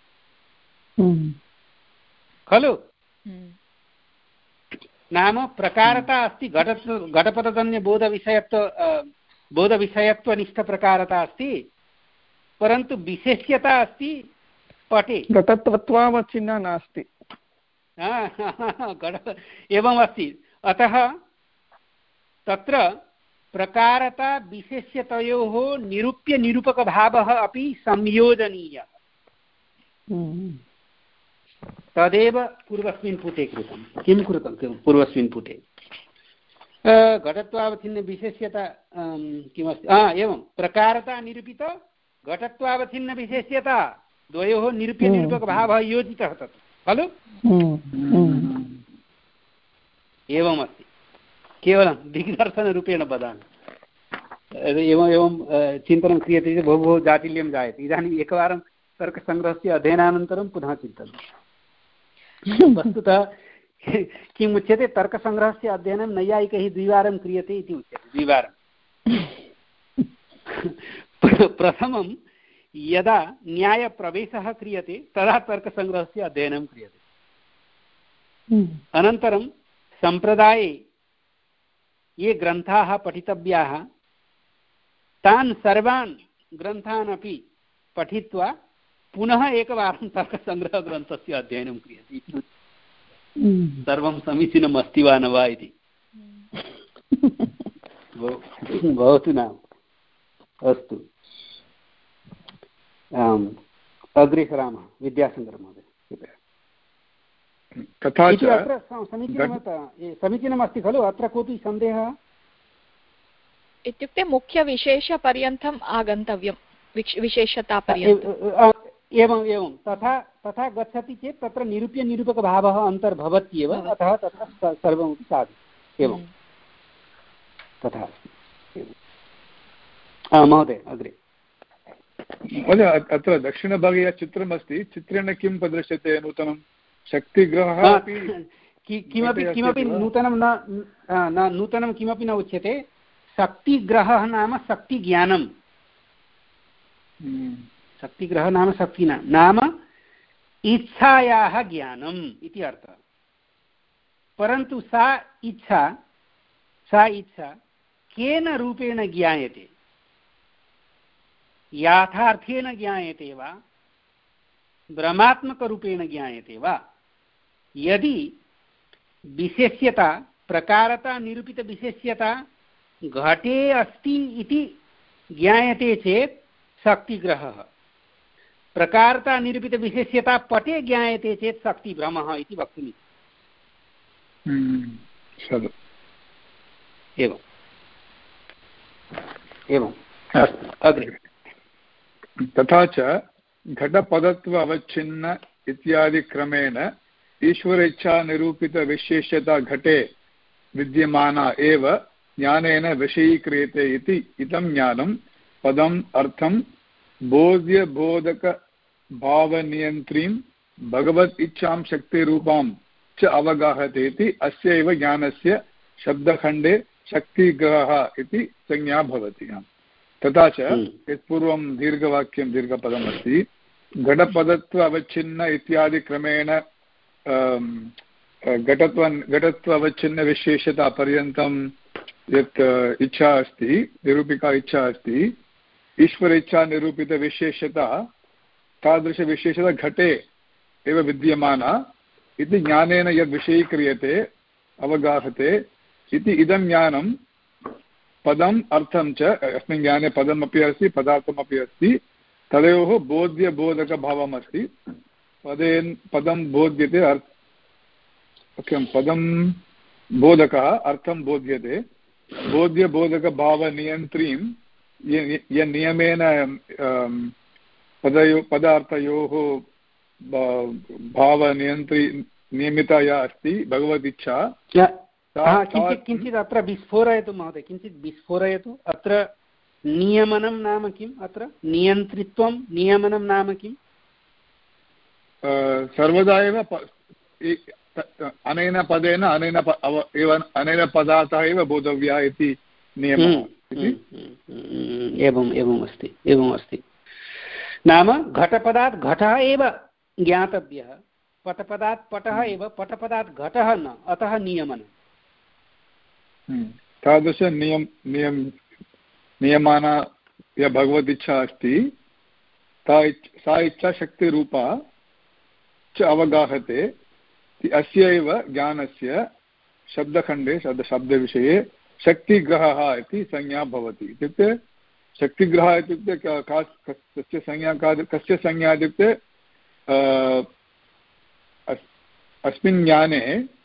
खलु? नाम प्रकारता अस्ति, घट घटपदजन्यबोधविषयत्व बोधविषयत्वनिष्ठप्रकारता अस्ति, परन्तु विशेष्यता अस्ति पटे, घटत्वत्वावच्छिन्ना नास्ति। घट एवमस्ति। अतः तत्र प्रकारता विशेष्यतयोः निरूप्य निरूपकभावः अपि संयोजनीयः। तदेव पूर्वस्मिन् पुटे कृतं। किं कृतं पूर्वस्मिन् पुटे? घटत्वावच्छिन्नविशेष्यता किमस्ति? एवं प्रकारता निरूपित घटत्वावच्छिन्नविशेष्यता द्वयोः निरूप्य निरूपकभावः योजितः तत्, खलु? एवमस्ति। केवलं दिग्दर्शनरूपेण वदामि। एवम् एवं चिन्तनं क्रियते चेत् बहु बहु जाटिल्यं जायते। इदानीम् एकवारं तर्कसङ्ग्रहस्य अध्ययनानन्तरं पुनः चिन्तनं। वस्तुतः किम् उच्यते, तर्कसङ्ग्रहस्य अध्ययनं नैयायिकैः द्विवारं क्रियते इति उच्यते। द्विवारं। प्रथमं यदा न्यायप्रवेशः क्रियते तदा तर्कसङ्ग्रहस्य अध्ययनं क्रियते। अनन्तरं सम्प्रदाये ये ग्रन्थाः पठितव्याः तान् सर्वान् ग्रन्थान् अपि पठित्वा पुनः एकवारं तर्कसङ्ग्रहग्रन्थस्य अध्ययनं क्रियते इति सर्वं समीचीनम् अस्ति वा न वा इति भवतु नाम। अस्तु, अग्रे सरामः। विद्याशङ्करमहोदय कृपया। तथा च अत्र समीचीनं समीचीनमस्ति खलु? अत्र कोऽपि सन्देहः? इत्युक्ते मुख्यविशेषपर्यन्तम् आगन्तव्यं, विशेषतापर्यन्तम्। एवम् एवं तथा तथा गच्छति चेत् तत्र निरूप्य निरूपकभावः अन्तर्भवत्येव, अतः तत्र सर्वमपि साधु। एवं तथा अस्ति। महोदय अग्रे। महोदय अत्र दक्षिणभागे यत् चित्रमस्ति, चित्रेण किं प्रदृश्यते? नूतनं शक्तिग्रहः किमपि किमपि नूतनं न नूतनं किमपि न उच्यते। शक्तिग्रहः नाम शक्तिज्ञानं। शक्तिग्रहः नाम शक्ति नाम इच्छायाः ज्ञानम् इति अर्थः। परन्तु सा इच्छा सा इच्छा केन रूपेण ज्ञायते? याथार्थेन ज्ञायते वा भ्रमात्मकरूपेण ज्ञायते वा? यदि विशेष्यता प्रकारता निरूपितविशेष्यता घटे अस्ति इति ज्ञायते चेत् शक्तिग्रहः, प्रकारता निरूपितविशेष्यता पटे ज्ञायते चेत् शक्तिभ्रमः इति वक्तुम्। एवम् एवम् अग्रे। तथा च घटपदत्व अवच्छिन्न इत्यादि क्रमेण ईश्वर इच्छा निरूपित विशेष्यता घटे विद्यमाना एव ज्ञानेन विषयीक्रियते इति इदं ज्ञानं पदम् अर्थं बोध्य बोधक भावनियन्त्रीं भगवत् इच्छां शक्तिरूपां च अवगाहते इति अस्य एव ज्ञानस्य शब्दखण्डे शक्तिग्रहः इति संज्ञा भवति। तथा च यत्पूर्वं दीर्घवाक्यं दीर्घपदम् अस्ति, घटपदत्व अवच्छिन्न इत्यादि क्रमेण घटत्व घटत्व अवच्छिन्न विशेषता पर्यन्तं यत् इच्छा अस्ति, निरूपिका इच्छा अस्ति, ईश्वर इच्छा निरूपित विशेषता तादृशविशेषता घटे एव विद्यमाना इति ज्ञानेन यद् विषयीक्रियते अवगाहते इति इदं ज्ञानं पदम् अर्थं च अस्मिन् ज्ञाने पदमपि अस्ति पदार्थमपि अस्ति तयोः बोध्यबोधकभावम् अस्ति पदेन पदं बोध्यते अर्थ पदं बोधकः अर्थं बोध्यते बोध्यबोधकभावनियन्त्रीं यन्नियमेन पदयो पदार्थयोः भावनियन्त्री नियमिता या अस्ति भगवदिच्छा किञ्चित् किञ्चित् अत्र विस्फोरयतु महोदय किञ्चित् विस्फोरयतु अत्र नियमनं नाम किम् अत्र नियन्त्रित्वं नियमनं नाम किम् सर्वदा एव अनेन पदेन अनेन एव अनेन पदार्थः एव बोधव्या इति नियमः एवम् एवम् अस्ति एवम् अस्ति नाम घटपदात् घटः एव ज्ञातव्यः पटपदात् पटः एव पटपदात् घटः न अतः नियमनं तादृश नियम नियम नियमाना या भगवदिच्छा अस्ति ता सा इच्छा शक्तिरूपा च अवगाहते अस्य एव ज्ञानस्य शब्दखण्डे शब्द शब्दविषये शक्तिग्रहः इति संज्ञा भवति इत्युक्ते शक्तिग्रहः इत्युक्ते कस्य संज्ञा कस्य संज्ञा इत्युक्ते अस्मिन् ज्ञाने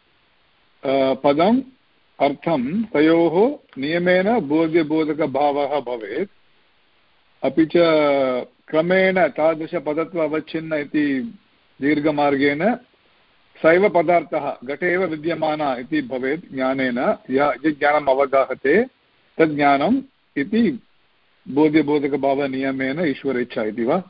पदम् अर्थं तयोः नियमेन बोध्यबोधकभावः भवेत् अपि च क्रमेण तादृशपदत्व अवच्छिन्न इति दीर्घमार्गेण सैव पदार्थः घटे एव विद्यमानः इति भवेत् ज्ञानेन यः यत् ज्ञानम् अवगाहते तद् ज्ञानम् इति बोध्यबोधकभावनियमेन ईश्वरेच्छा इति वा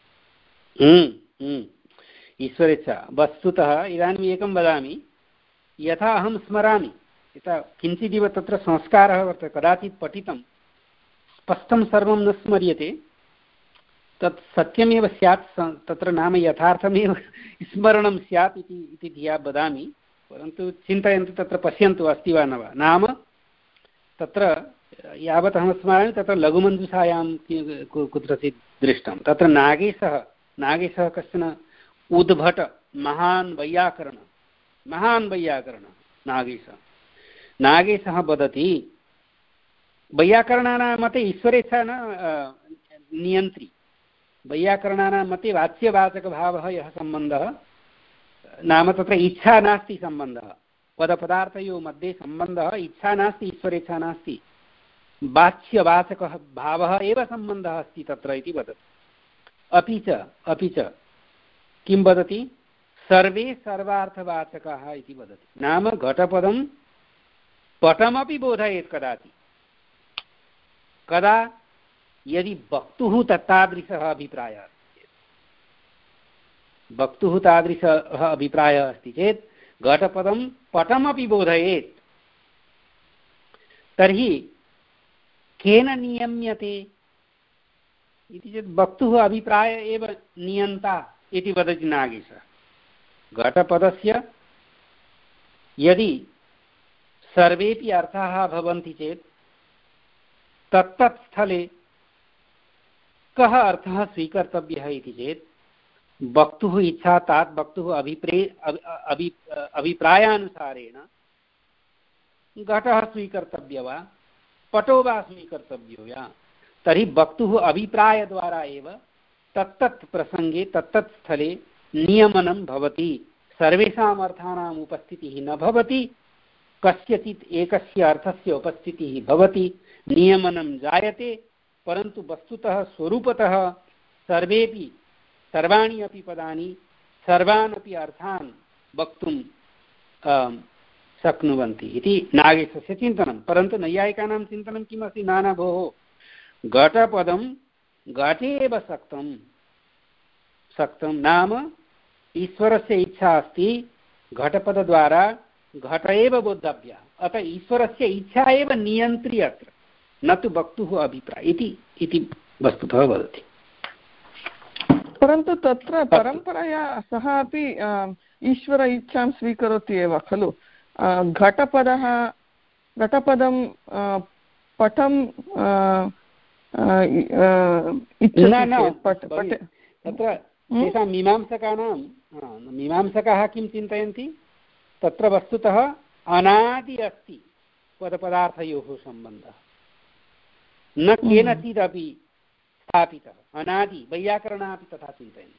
ईश्वरेच्छा वस्तुतः इदानीम् एकं वदामि यथा अहं स्मरामि यथा किञ्चिदिव तत्र संस्कारः वर्तते कदाचित् पठितं स्पष्टं सर्वं न स्मर्यते तत् सत्यमेव स्यात् तत्र नाम यथार्थमेव स्मरणं स्यात् इति इति धिया वदामि परन्तु चिन्तयन्तु तत्र पश्यन्तु अस्ति वा न वा नाम तत्र यावत् अहं स्मरामि तत्र लघुमञ्जुषायां कुत्रचित् दृष्टं तत्र नागेशः नागेशः कश्चन उद्भट महान् वैयाकरण महान् वैयाकरण नागेशः नागेशः वदति वैयाकरणानां मते ईश्वरेच्छा न नियन्त्री वैयाकरणानां मते वाच्यवाचकभावः यः सम्बन्धः नाम तत्र इच्छा नास्ति सम्बन्धः पदपदार्थयोः मध्ये सम्बन्धः इच्छा नास्ति ईश्वरेच्छा नास्ति वाच्यवाचकः भावः एव सम्बन्धः अस्ति तत्र इति वदति अपि च अपि च किं वदति सर्वे सर्वार्थवाचकाः इति वदति नाम घटपदं पटमपि बोधयेत् कदाचित् कदा यदि वक्तुः तत्तादृशः अभिप्रायः अस्ति चेत् वक्तुः तादृशः अभिप्रायः अस्ति चेत् घटपदं पटमपि बोधयेत् तर्हि केन नियम्यते इति चेत् वक्तुः अभिप्राय एव नियन्ता इति वदति नागेशः घटपदस्य यदि सर्वेपि अर्थाः भवन्ति चेत् तत्तत् स्थले कः अर्थः स्वीकर्तव्यः इति चेत् वक्तुः इच्छा तात् वक्तुः अभिप्रे अभि अभिप्रायानुसारेण घटः स्वीकर्तव्यः वा पटो वा स्वीकर्तव्यो वा तर्हि वक्तुः अभिप्रायद्वारा एव तत्तत् प्रसङ्गे तत्तत् स्थले नियमनं भवति सर्वेषाम् अर्थानाम् उपस्थितिः न भवति कस्यचित् एकस्य अर्थस्य उपस्थितिः भवति नियमनं जायते परन्तु वस्तुतः स्वरूपतः सर्वेपि सर्वाणि अपि पदानि सर्वान् अपि अर्थान् वक्तुं शक्नुवन्ति इति नागेशस्य चिन्तनं परन्तु नैयायिकानां चिन्तनं किम् अस्ति नाना भोः घटपदं घटे एव सक्तं सक्तं नाम ईश्वरस्य इच्छा अस्ति घटपदद्वारा घट एव बोद्धव्यः अतः ईश्वरस्य इच्छा एव नियन्त्री अत्र न तु वक्तुः अभिप्राय इति इति वस्तुतः वदति परन्तु तत्र परम्परया सः अपि ईश्वर इच्छां स्वीकरोति एव खलु घटपदः घटपदं पटं तत्र तेषां मीमांसकानां मीमांसकाः किं चिन्तयन्ति तत्र वस्तुतः अनादि अस्ति पदपदार्थयोः सम्बन्धः न केनचिदपि स्थापितः अनादि वैयाकरणापि तथा चिन्तयन्ति।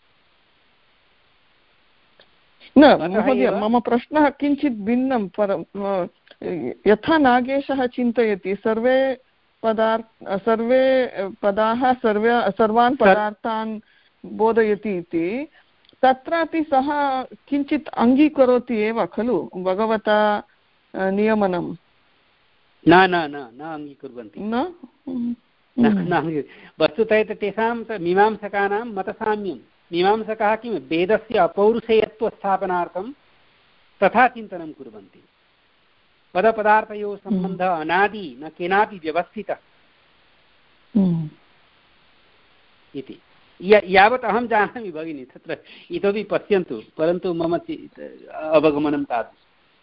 न महोदय, मम प्रश्नः किञ्चित् भिन्नं। परं यथा नागेशः चिन्तयति सर्वे पदार्थ सर्वे पदाः सर्वे सर्वान् पदार्थान् बोधयति इति, तत्रापि सः किञ्चित् अङ्गीकरोति एव खलु भगवता नियमनं? न न न न अङ्गीकुर्वन्ति। न वस्तुतः तेषां मीमांसकानां मतसाम्यं। मीमांसकाः किं वेदस्य अपौरुषेयत्वस्थापनार्थं तथा चिन्तनं कुर्वन्ति। पदपदार्थयोः सम्बन्धः अनादि न केनापि व्यवस्थितः इति। यावत् अहं जानामि भगिनि, तत्र इतोपि पश्यन्तु, परन्तु मम अवगमनं तादृशम्।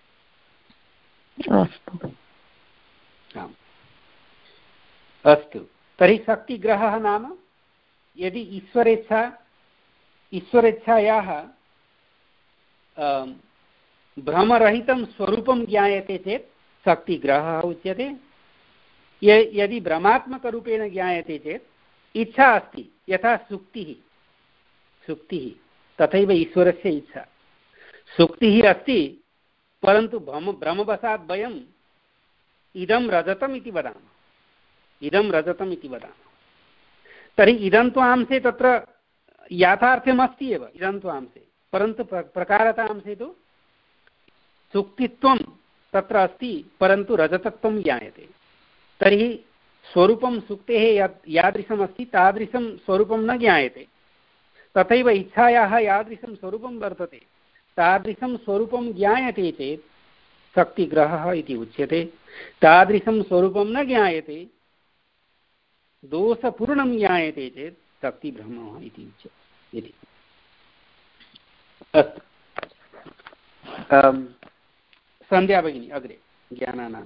अस्तु, तर्हि शक्तिग्रहः नाम यदि ईश्वरेच्छा ईश्वरेच्छायाः भ्रमरहितं स्वरूपं ज्ञायते चेत् शक्तिग्रहः उच्यते। यदि भ्रमात्मकरूपेण ज्ञायते चेत् इच्छा अस्ति, यथा सुक्तिः सुक्तिः तथैव ईश्वरस्य इच्छा। सुक्तिः अस्ति, परन्तु भ्रम भ्रमवशात् वयम् इदं रजतम् इति वदामः इदं रजतम् इति वदामः। तर्हि इदन्त्वांशे तत्र याथार्थ्यमस्ति एव इदन्त्वांशे, परन्तु प्रकारतांशे तु सुक्तित्वं तत्र अस्ति, परन्तु रजतत्वं ज्ञायते। तर्हि स्वरूपं सुक्तेः यत् यादृशमस्ति तादृशं स्वरूपं न ज्ञायते। तथैव इच्छायाः यादृशं स्वरूपं वर्तते तादृशं स्वरूपं ज्ञायते चेत् शक्तिग्रहः इति उच्यते। तादृशं स्वरूपं न ज्ञायते, दोषपूर्णं ज्ञायते चेत् शक्तिभ्रमः इति उच्यते। अस्तु, सन्ध्या भगिनी अग्रे। ज्ञानानां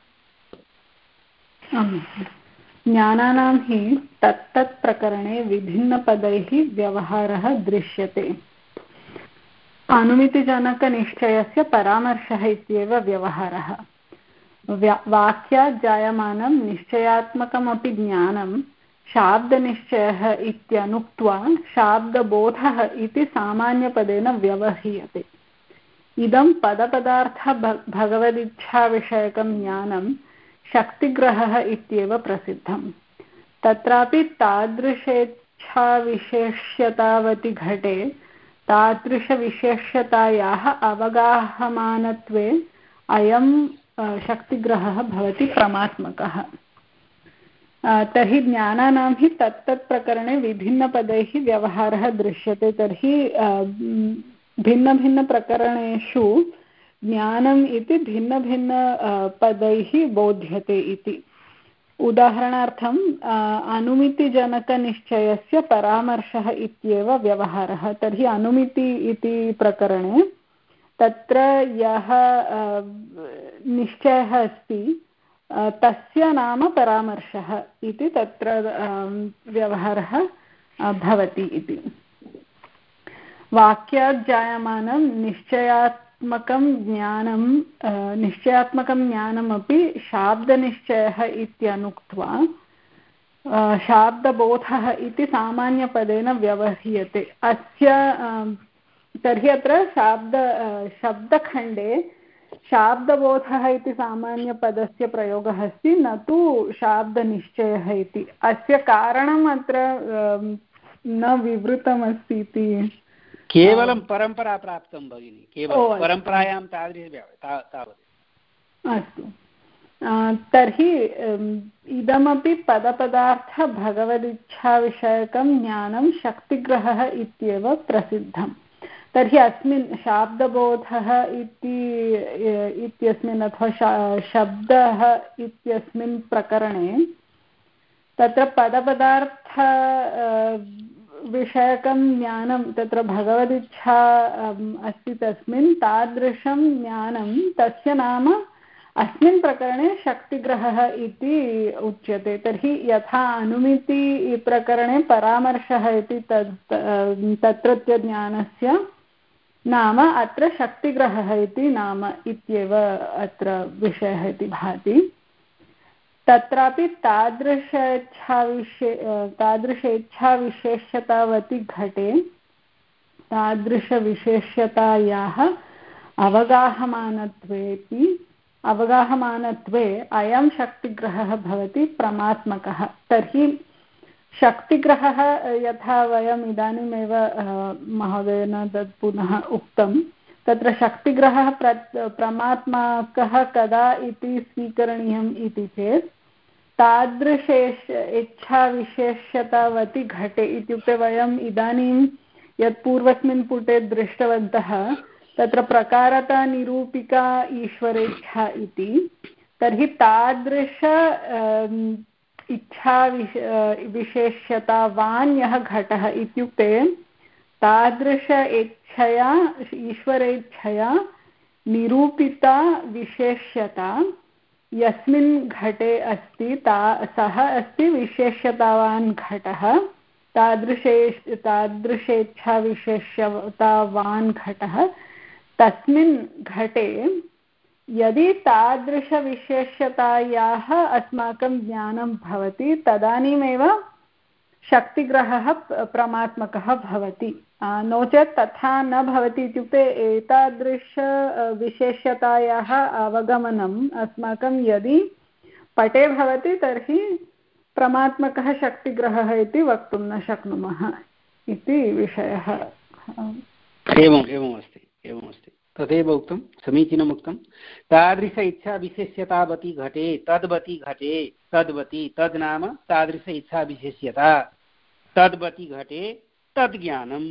ज्ञानानां हि तत्तत् प्रकरणे विभिन्नपदैः व्यवहारः दृश्यते। अनुमितिजनकनिश्चयस्य परामर्शः इत्येव व्यवहारः। वाक्यात् जायमानं निश्चयात्मकमपि ज्ञानं शाब्दनिश्चयः इत्यनुक्त्वा शाब्दबोधः इति सामान्यपदेन व्यवह्रियते। इदं पदपदार्थ भगवदिच्छाविषयकं ज्ञानं शक्तिग्रहः इत्येव प्रसिद्धम्। तत्रापि तादृशेच्छाविशेष्यतावति घटे तादृशविशेष्यतायाः अवगाहमानत्वे अयं शक्तिग्रहः भवति परमात्मकः। तर्हि ज्ञानानां हि तत्तत् प्रकरणे विभिन्नपदैः व्यवहारः दृश्यते। तर्हि भिन्नभिन्नप्रकरणेषु ज्ञानम् इति भिन्नभिन्न पदैः बोध्यते इति। उदाहरणार्थम् अनुमितिजनकनिश्चयस्य परामर्शः इत्येव व्यवहारः। तर्हि अनुमिति इति प्रकरणे तत्र यः निश्चयः अस्ति तस्य नाम परामर्शः इति तत्र व्यवहारः भवति इति। वाक्यात् जायमानं निश्चयात्मकं ज्ञानं निश्चयात्मकं ज्ञानमपि शाब्दनिश्चयः इत्यनुक्त्वा शाब्दबोधः इति सामान्यपदेन व्यवह्रियते। अस्य तर्हि अत्र शाब्द शब्दखण्डे शाब्दबोधः इति सामान्यपदस्य प्रयोगः अस्ति, न तु शाब्दनिश्चयः इति। अस्य कारणम् अत्र न विवृतमस्ति इति। केवलं परम्परा प्राप्तं भगिनि, केवलं परम्परायां तादृश तावत्। अस्तु, तर्हि इदमपि पदपदार्थ भगवदिच्छाविषयकं ज्ञानं शक्तिग्रहः इत्येव प्रसिद्धम्। तर्हि अस्मिन् शाब्दबोधः इति इत्यस्मिन् अथवा शब्दः इत्यस्मिन् प्रकरणे तत्र पदपदार्थ विषयकं ज्ञानं तत्र भगवदिच्छा अस्ति तस्मिन् तादृशं ज्ञानं तस्य नाम अस्मिन् प्रकरणे शक्तिग्रहः इति उच्यते। तर्हि यथा अनुमिति प्रकरणे परामर्शः इति तत् तत्रत्यज्ञानस्य नाम अत्र शक्तिग्रहः इति नाम इत्येव अत्र विषयः इति भाति। तत्रापि तादृशेच्छाविशे तादृशेच्छाविशेष्यतावति घटे तादृशविशेष्यतायाः अवगाहमानत्वेपि अवगाहमानत्वे अयं शक्तिग्रहः भवति प्रमात्मकः। तर्हि शक्तिग्रहः यथा वयम् इदानीमेव महोदयेन तत् पुनः उक्तं, तत्र शक्तिग्रहः प्र प्रमात्मकः कदा इति स्वीकरणीयम् इति चेत् तादृशेष इच्छाविशेष्यतावति घटे इत्युक्ते वयम् इदानीं यत् पूर्वस्मिन् पुटे दृष्टवन्तः तत्र प्रकारता निरूपिका ईश्वरेच्छा इति, तर्हि तादृश इच्छा विशेष्यतावान् यः घटः इत्युक्ते तादृश इच्छया ईश्वरेच्छया निरूपिता विशेष्यता यस्मिन् घटे अस्ति ता सः अस्ति विशेष्यतावान् घटः। तादृशे तादृशेच्छाविशेष्यतावान् घटः तस्मिन् घटे यदि तादृशविशेष्यतायाः अस्माकं ज्ञानं भवति तदानीमेव शक्तिग्रहः प्रमात्मकः भवति। नो चेत् तथा न भवति इत्युक्ते एतादृशविशेष्यतायाः अवगमनम् अस्माकं यदि पटे भवति तर्हि प्रमात्मकः शक्तिग्रहः इति वक्तुं न शक्नुमः इति विषयः। एवम् एवम् अस्ति एवम् अस्ति तदेव उक्तं, समीचीनम् उक्तं। तादृश इच्छा विशेष्यतावति घटे तद्वति घटे तद्वति, तद् नाम तादृश इच्छा विशेष्यता, तद्वति घटे तद् ज्ञानं,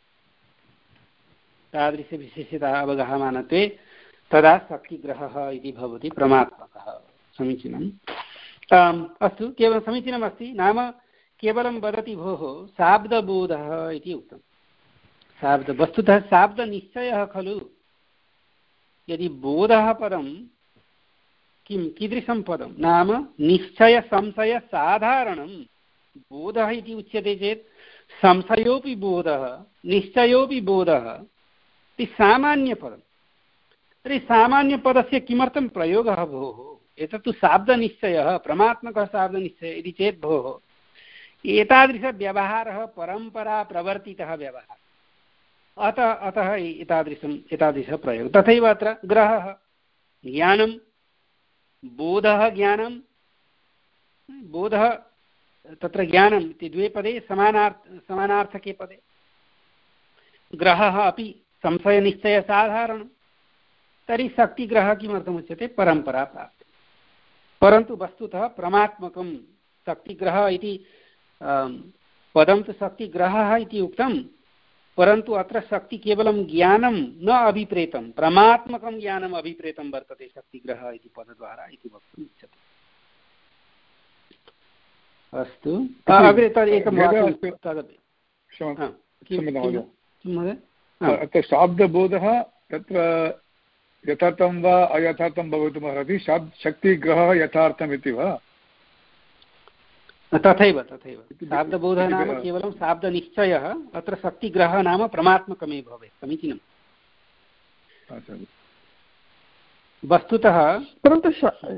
तादृश विशेष्यता अवगाहमानत्वे तदा शक्तिग्रहः इति भवति प्रमात्मकः। समीचीनम्। अस्तु, केवलं समीचीनमस्ति। नाम केवलं वदति भोः शाब्दबोधः इति उक्तं। शाब्द वस्तुतः शाब्दनिश्चयः खलु। यदि बोधः पदं किं कीदृशं पदं नाम निश्चयसंशयसाधारणं बोधः इति उच्यते चेत् संशयोऽपि बोधः निश्चयोऽपि बोधः इति सामान्यपदं। तर्हि सामान्यपदस्य किमर्थं प्रयोगः भोः? एतत्तु शाब्दनिश्चयः प्रमात्मकः शाब्दनिश्चयः इति चेत् भोः एतादृशव्यवहारः परम्परा प्रवर्तितः व्यवहारः, अतः अतः एतादृशम् एतादृशः प्रयोगः। तथैव अत्र ग्रहः ज्ञानं बोधः ज्ञानं बोधः तत्र ज्ञानम् इति द्वे पदे समानार्थ समानार्थके पदे, ग्रहः अपि संशयनिश्चयसाधारणं। तर्हि शक्तिग्रहः किमर्थमुच्यते? परम्परा प्राप्ति। परन्तु वस्तुतः प्रमात्मकं शक्तिग्रहः इति पदं तु शक्तिग्रहः इति उक्तं, परन्तु अत्र शक्ति केवलं ज्ञानं न अभिप्रेतं, प्रमात्मकं ज्ञानम् अभिप्रेतं वर्तते शक्तिग्रहः इति पदद्वारा इति वक्तुम् इच्छति। अस्तु, अग्रे तद् एकं तदपि अत्र शाब्दबोधः तत्र यथार्थं वा अयथार्थं भवितुमर्हति। शाब् शक्तिग्रहः यथार्थम् इति वा? तथैव तथैव शाब्दबोधः नाम केवलं शाब्दनिश्चयः, अत्र शक्तिग्रहः नाम प्रमात्मकमेव भवेत्। समीचीनं। वस्तुतः परन्तु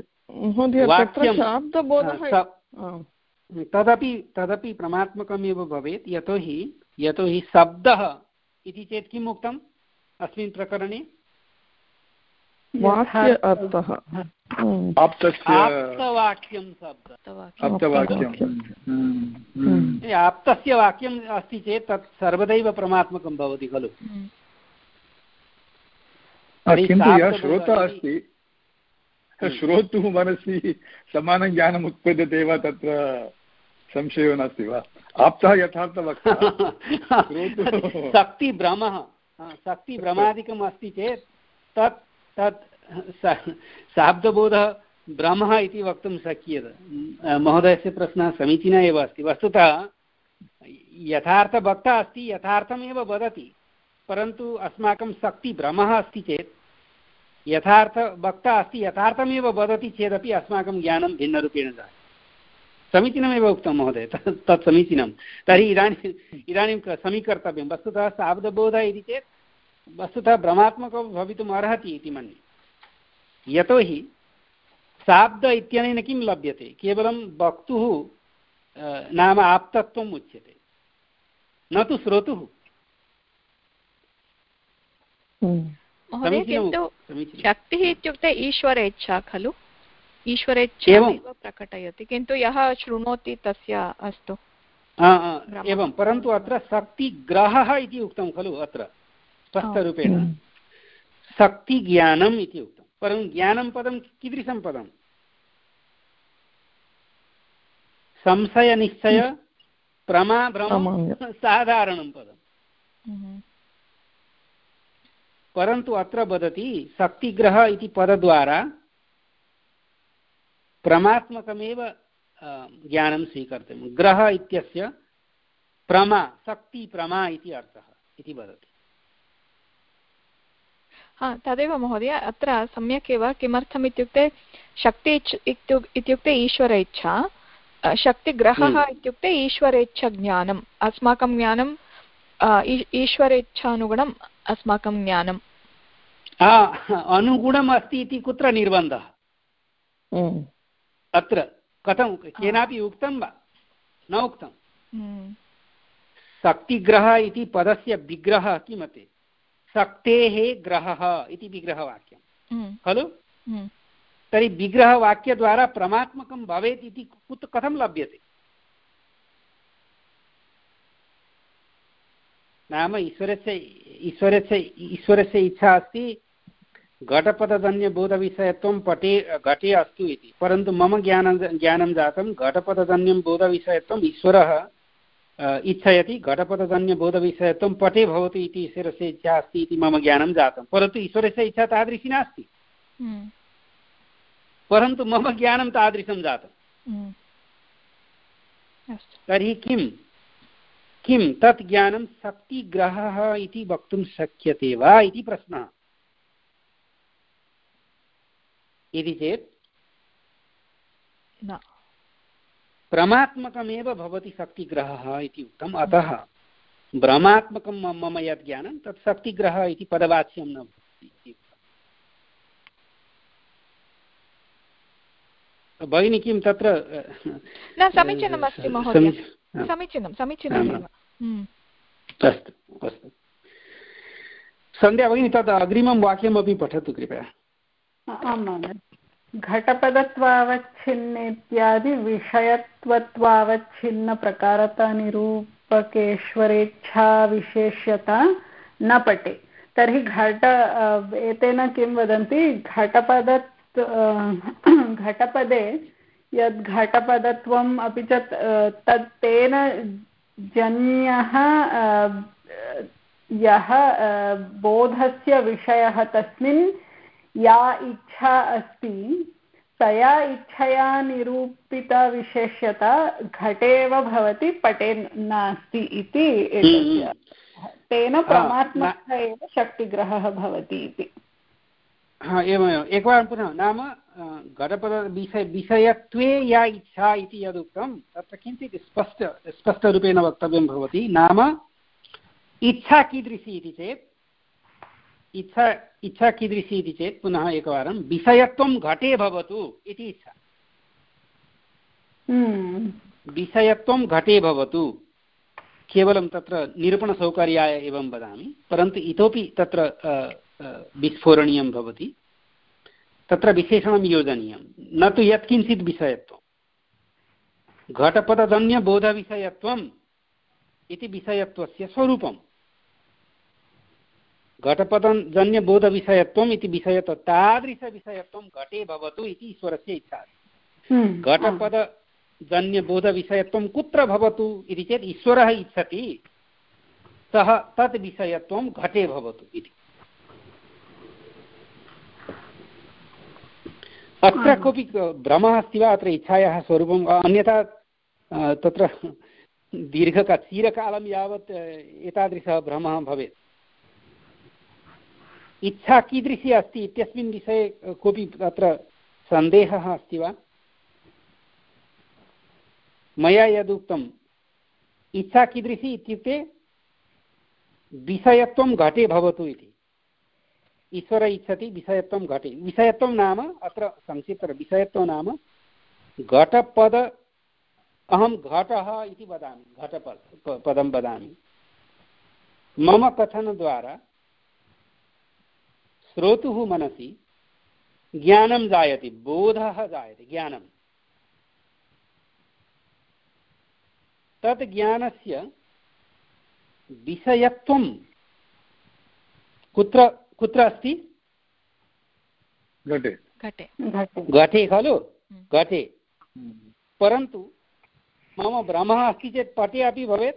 तदपि तदपि प्रमात्मकमेव भवेत्। यतोहि यतोहि शब्दः इति चेत् किम् उक्तम् अस्मिन् प्रकरणे? वाक्य अर्थः आप्तवाक्यं शब्दः। आप्तस्य वाक्यम् अस्ति चेत् तत् सर्वदैव प्रमात्मकं भवति खलु। किन्तु यः श्रोता अस्ति श्रोतुः मनसि समानं ज्ञानम् उत्पद्यते वा तत्र संशयो नास्ति वा? आप्तः यथार्थवक्ता शक्तिभ्रमः शक्तिभ्रमादिकम् अस्ति चेत् तत् तत् शाब्दबोधः भ्रमः इति वक्तुं शक्यते। महोदयस्य प्रश्नः समीचीनः एव अस्ति। वस्तुतः यथार्थवक्ता अस्ति, यथार्थमेव वदति, परन्तु अस्माकं शक्तिभ्रमः अस्ति चेत् यथार्थवक्ता अस्ति यथार्थमेव वदति चेदपि अस्माकं ज्ञानं भिन्नरूपेण जायते। समीचीनमेव उक्तं महोदय, तत् समीचीनं। तर्हि इदानीम् इदानीं समीकर्तव्यं। वस्तुतः शाब्दबोधः इति चेत् वस्तुतः भ्रमात्मको भवितुम् अर्हति इति मन्ये। यतोहि शाब्द इत्यनेन किं लभ्यते? केवलं वक्तुः नाम आप्तत्वम् उच्यते, न तु श्रोतुः। महोदय, किन्तु शक्तिः इत्युक्ते ईश्वरेच्छा खलु? ईश्वरेच्छा एव प्रकटयति, किन्तु यः शृणोति तस्य अस्तु एवं। परन्तु अत्र शक्तिग्रहः इति उक्तं खलु, अत्र स्पष्टरूपेण शक्तिज्ञानम् इति उक्तं। परं ज्ञानं पदं कीदृशं पदं? संशयनिश्चय प्रमा भ्रम साधारणं पदम्। परन्तु अत्र वदति शक्तिग्रह इति पदद्वारा प्रमात्मकमेव ज्ञानं स्वीकर्तव्यं। ग्रह इत्यस्य प्रमा, शक्ति प्रमा इति अर्थः इति वदति। हा, तदेव महोदय, अत्र सम्यक् एव। किमर्थम् इत्युक्ते शक्ति इत्युक्ते ईश्वर इच्छा, शक्तिग्रहः इत्युक्ते ईश्वरेच्छा ज्ञानम्। अस्माकं ज्ञानं ईश्वरेच्छानुगुणम् अस्माकं ज्ञानम् अनुगुणम् अस्ति इति कुत्र निर्बन्धः? अत्र कथं केनापि उक्तं वा? न उक्तं। शक्तिग्रह इति पदस्य विग्रहः किमस्ति? शक्तेः ग्रहः इति विग्रहवाक्यं खलु? तर्हि विग्रहवाक्यद्वारा परमात्मकं भवेत् इति कुत्र कथं लभ्यते? नाम ईश्वरस्य ईश्वरस्य ईश्वरस्य इच्छा अस्ति घटपदजन्यबोधविषयत्वं पटे घटे अस्तु इति। परन्तु मम ज्ञानं ज्ञानं जातं घटपदजन्यं बोधविषयत्वम् ईश्वरः इच्छयति, घटपदजन्यबोधविषयत्वं पटे भवतु इति ईश्वरस्य इच्छा अस्ति इति मम ज्ञानं जातं। परन्तु ईश्वरस्य इच्छा तादृशी नास्ति, परन्तु मम ज्ञानं तादृशं जातं। तर्हि किं किं तत् ज्ञानं शक्तिग्रहः इति वक्तुं शक्यते वा इति प्रश्नः। इति चेत् न, भ्रमात्मकमेव भवति शक्तिग्रहः इति उक्तम्। अतः भ्रमात्मकं मम यत् ज्ञानं तत् शक्तिग्रहः इति पदवाच्यं न भवति। भगिनी किं तत्र न समीचीनमस्ति महोदय, समीचीनं समीचीनमेव। अस्तु अस्तु। सन्ध्या भगिनी तत् अग्रिमं वाक्यमपि पठतु कृपया। आं महोदय। घटपदत्वावच्छिन्नेत्यादि विषयत्वत्वावच्छिन्नप्रकारतानिरूपकेश्वरेच्छा विशेष्यता न पटे। तर्हि घट एतेन किं वदन्ति? घटपद घटपदे यद् घटपदत्वम् अपि च तत् तेन जन्यः यः बोधस्य विषयः तस्मिन् या इच्छा अस्ति तया इच्छया निरूपिता विशेष्यता घटे एव भवति, पटे नास्ति इति एतस्य तेन परमात्मकः एव शक्तिग्रहः भवति इति। हा एवमेव। एकवारं पुनः नाम घटपद विषय विषयत्वे या इच्छा इति यदुक्तं तत्र किञ्चित् स्पष्ट स्पष्टरूपेण वक्तव्यं भवति। नाम इच्छा कीदृशी इति चेत् इच्छा इच्छा कीदृशी इति चेत् पुनः एकवारं विषयत्वं घटे भवतु इति इच्छा। विषयत्वं घटे भवतु केवलं तत्र निरूपणसौकर्याय एवं वदामि, परन्तु इतोपि तत्र विस्फोरणीयं भवति। तत्र विशेषणं योजनीयं, न तु यत्किञ्चित् विषयत्वं। घटपदजन्यबोधविषयत्वम् इति विषयत्वस्य स्वरूपं। घटपदजन्यबोधविषयत्वम् इति विषयत्वं तादृशविषयत्वं घटे भवतु इति ईश्वरस्य इच्छा अस्ति। घटपदजन्यबोधविषयत्वं कुत्र भवतु इति चेत् ईश्वरः इच्छति सः तत् विषयत्वं घटे भवतु इति। अत्र कोऽपि भ्रमः अस्ति वा? अत्र इच्छायाः स्वरूपम् अन्यथा तत्र दीर्घकाल चिरकालं यावत् एतादृशः भ्रमः भवेत्। इच्छा कीदृशी अस्ति इत्यस्मिन् विषये कोऽपि तत्र सन्देहः अस्ति वा? मया यदुक्तम् इच्छा कीदृशी इत्युक्ते विषयत्वं घटे भवतु इति। ईश्वर इच्छति विषयत्वं घटे। विषयत्वं नाम अत्र संक्षिप्तं विषयत्वं नाम घटपद अहं घटः इति वदामि, घटपद पदं वदामि। मम कथनद्वारा श्रोतुः मनसि ज्ञानं जायते, बोधः जायते, ज्ञानं। तत् ज्ञानस्य विषयत्वं कुत्र कुत्र अस्ति? घटे घटे घटे खलु, घटे। परन्तु मम भ्रमः अस्ति चेत् पटे अपि भवेत्।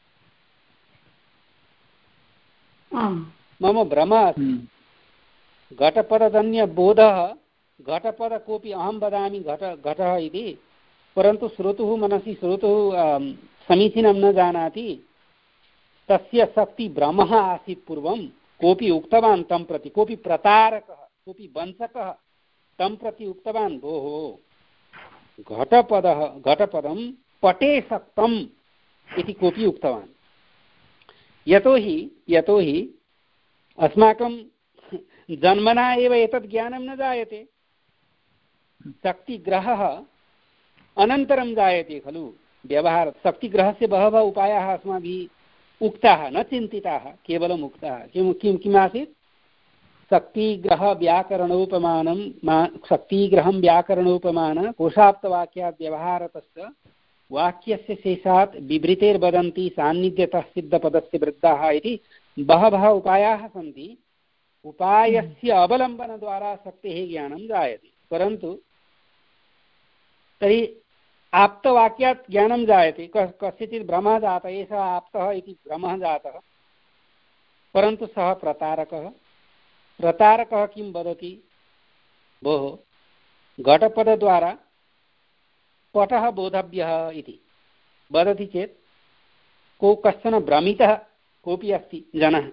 मम भ्रमः अस्ति, घटपदजन्यबोधः, घटपद कोऽपि अहं वदामि घट घटः इति, परन्तु श्रोतुः मनसि श्रोतुः समीचीनं न जानाति, तस्य शक्ति भ्रमः आसीत् पूर्वं, कोऽपि उक्तवान् तं प्रति, कोऽपि प्रतारकः, कोऽपि वंशकः तं प्रति उक्तवान्, भोः घटपदः घटपदं पटे सक्तम् इति कोऽपि उक्तवान्। यतोहि यतोहि अस्माकं जन्मना एव एतत् ज्ञानं न जायते, शक्तिग्रहः अनन्तरं जायते खलु। व्यवहार शक्तिग्रहस्य बहवः उपायाः अस्माभिः उक्ताः, न चिन्तिताः, केवलम् उक्ताः। किं किं किम् आसीत्? शक्तिग्रह व्याकरणोपमानं शक्तिग्रहं व्याकरणोपमान कोशाप्तवाक्यात् व्यवहारतस्य वाक्यस्य शेषात् विवृतेर्वदन्ति सान्निध्यतः सिद्धपदस्य वृद्धाः इति बहवः उपायाः सन्ति। उपायस्य अवलम्बनद्वारा शक्तेः ज्ञानं जायते। परन्तु तर्हि आप्तवाक्यात् ज्ञानं जायते, कस्यचित् भ्रमः जातः, एषः आप्तः इति भ्रमः जातः, परन्तु सः प्रतारकः। प्रतारकः किं वदति? भोः घटपदद्वारा पटः बोधव्यः इति वदति चेत् को कश्चन भ्रमितः कोऽपि अस्ति, जनः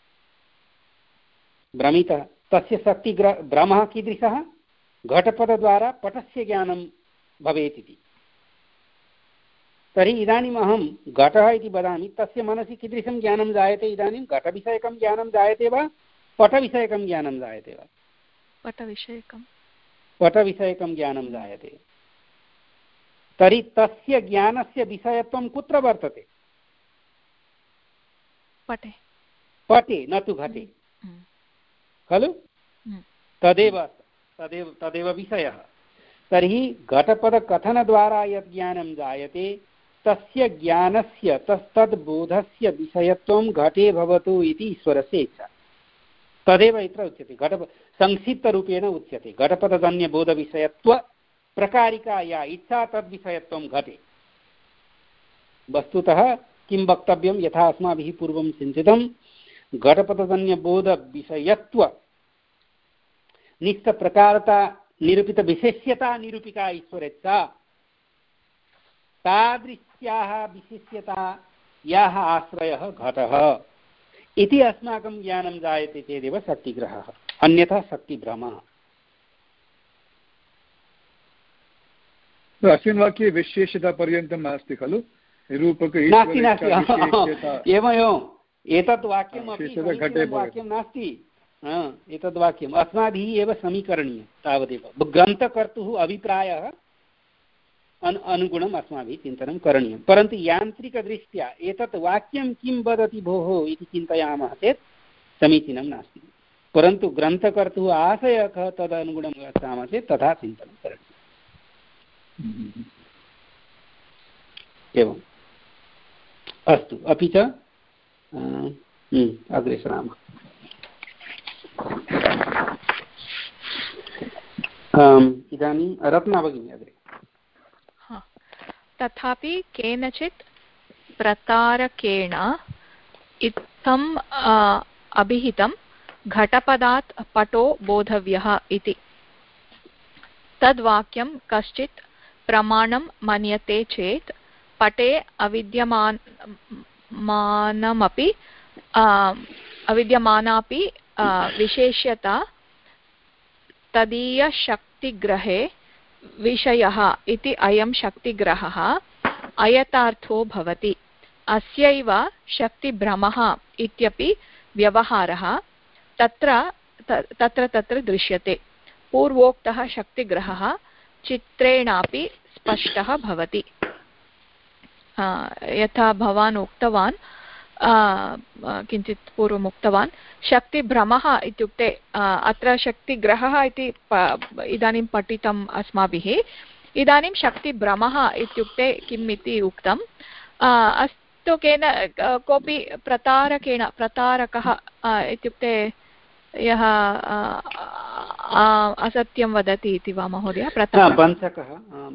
भ्रमितः, तस्य शक्तिग्रह भ्रमः कीदृशः? घटपदद्वारा पटस्य ज्ञानं भवेत् इति। तर्हि इदानीम् अहं घटः इति वदामि, तस्य मनसि कीदृशं ज्ञानं जायते? इदानीं घटविषयकं ज्ञानं जायते वा पटविषयकं ज्ञानं जायते वा? पटविषयकं पटविषयकं ज्ञानं जायते। तर्हि तस्य ज्ञानस्य विषयत्वं कुत्र वर्तते? पटे पटे, न तु घटे खलु। तदेव तदेव तदेव विषयः। तर्हि घटपदकथनद्वारा यत् ज्ञानं जायते तस्य ज्ञानस्य तस्तद्बोधस्य विषयत्वं घटे भवतु इति ईश्वरस्य इच्छा। तदेव अत्र उच्यते, घट संक्षिप्तरूपेण उच्यते घटपदजन्यबोधविषयत्व प्रकारिका या इच्छा तद्विषयत्वं घटे। वस्तुतः किं वक्तव्यं? यथा अस्माभिः पूर्वं चिन्तितं, घटपदजन्यबोधविषयत्व नित्यप्रकारता निरूपितविशेष्यता निरूपिका ईश्वरेच्छा, तादृश्याः विशेष्यतायाः आश्रयः घटः इति अस्माकं ज्ञानं जायते चेदेव शक्तिग्रहः, अन्यथा शक्तिभ्रमः। अस्मिन् वाक्ये विशेषतापर्यन्तं नास्ति खलु, निरूपक नास्ति नास्ति एवमेवं एतद् वाक्यमपि वाक्यं नास्ति। एतद् वाक्यम् अस्माभिः एव समीकरणीयं तावदेव। ग्रन्थकर्तुः अभिप्रायः अनुगुणम् अस्माभिः चिन्तनं करणीयं। परन्तु यान्त्रिकदृष्ट्या एतत् वाक्यं किं वदति भोः इति चिन्तयामः चेत् समीचीनं नास्ति। परन्तु ग्रन्थकर्तुः आशयः कः तदनुगुणं गच्छामः चेत् तथा चिन्तनं करणीयम्। एवम् अस्तु। अपि च अग्रे सरामः। इदानीं रत्ना भगिनी अग्रे। तथापि केनचित् प्रतारकेण इत्थम् अभिहितं घटपदात् पटो बोधव्यः इति। तद्वाक्यं कश्चित् प्रमाणं मन्यते चेत् पटे अविद्यमानमपि अविद्यमानापि विशेष्यता तदीयशक्तिग्रहे विषयः इति अयं शक्तिग्रहः अयथार्थो भवति। अस्यैव शक्तिभ्रमः इत्यपि व्यवहारः। तत्र तत्र तत्र दृश्यते। पूर्वोक्तः शक्तिग्रहः चित्रेणापि स्पष्टः भवति। यथा भवान् उक्तवान् किञ्चित् पूर्वम् उक्तवान् शक्तिभ्रमः इत्युक्ते अत्र शक्तिग्रहः इति इदानीं पठितम् अस्माभिः। इदानीं शक्तिभ्रमः इत्युक्ते किम् इति उक्तम्। अस्तु, केन कोऽपि प्रतारकेण, प्रतारकः इत्युक्ते यः असत्यं वदति इति वा महोदय? वञ्चकः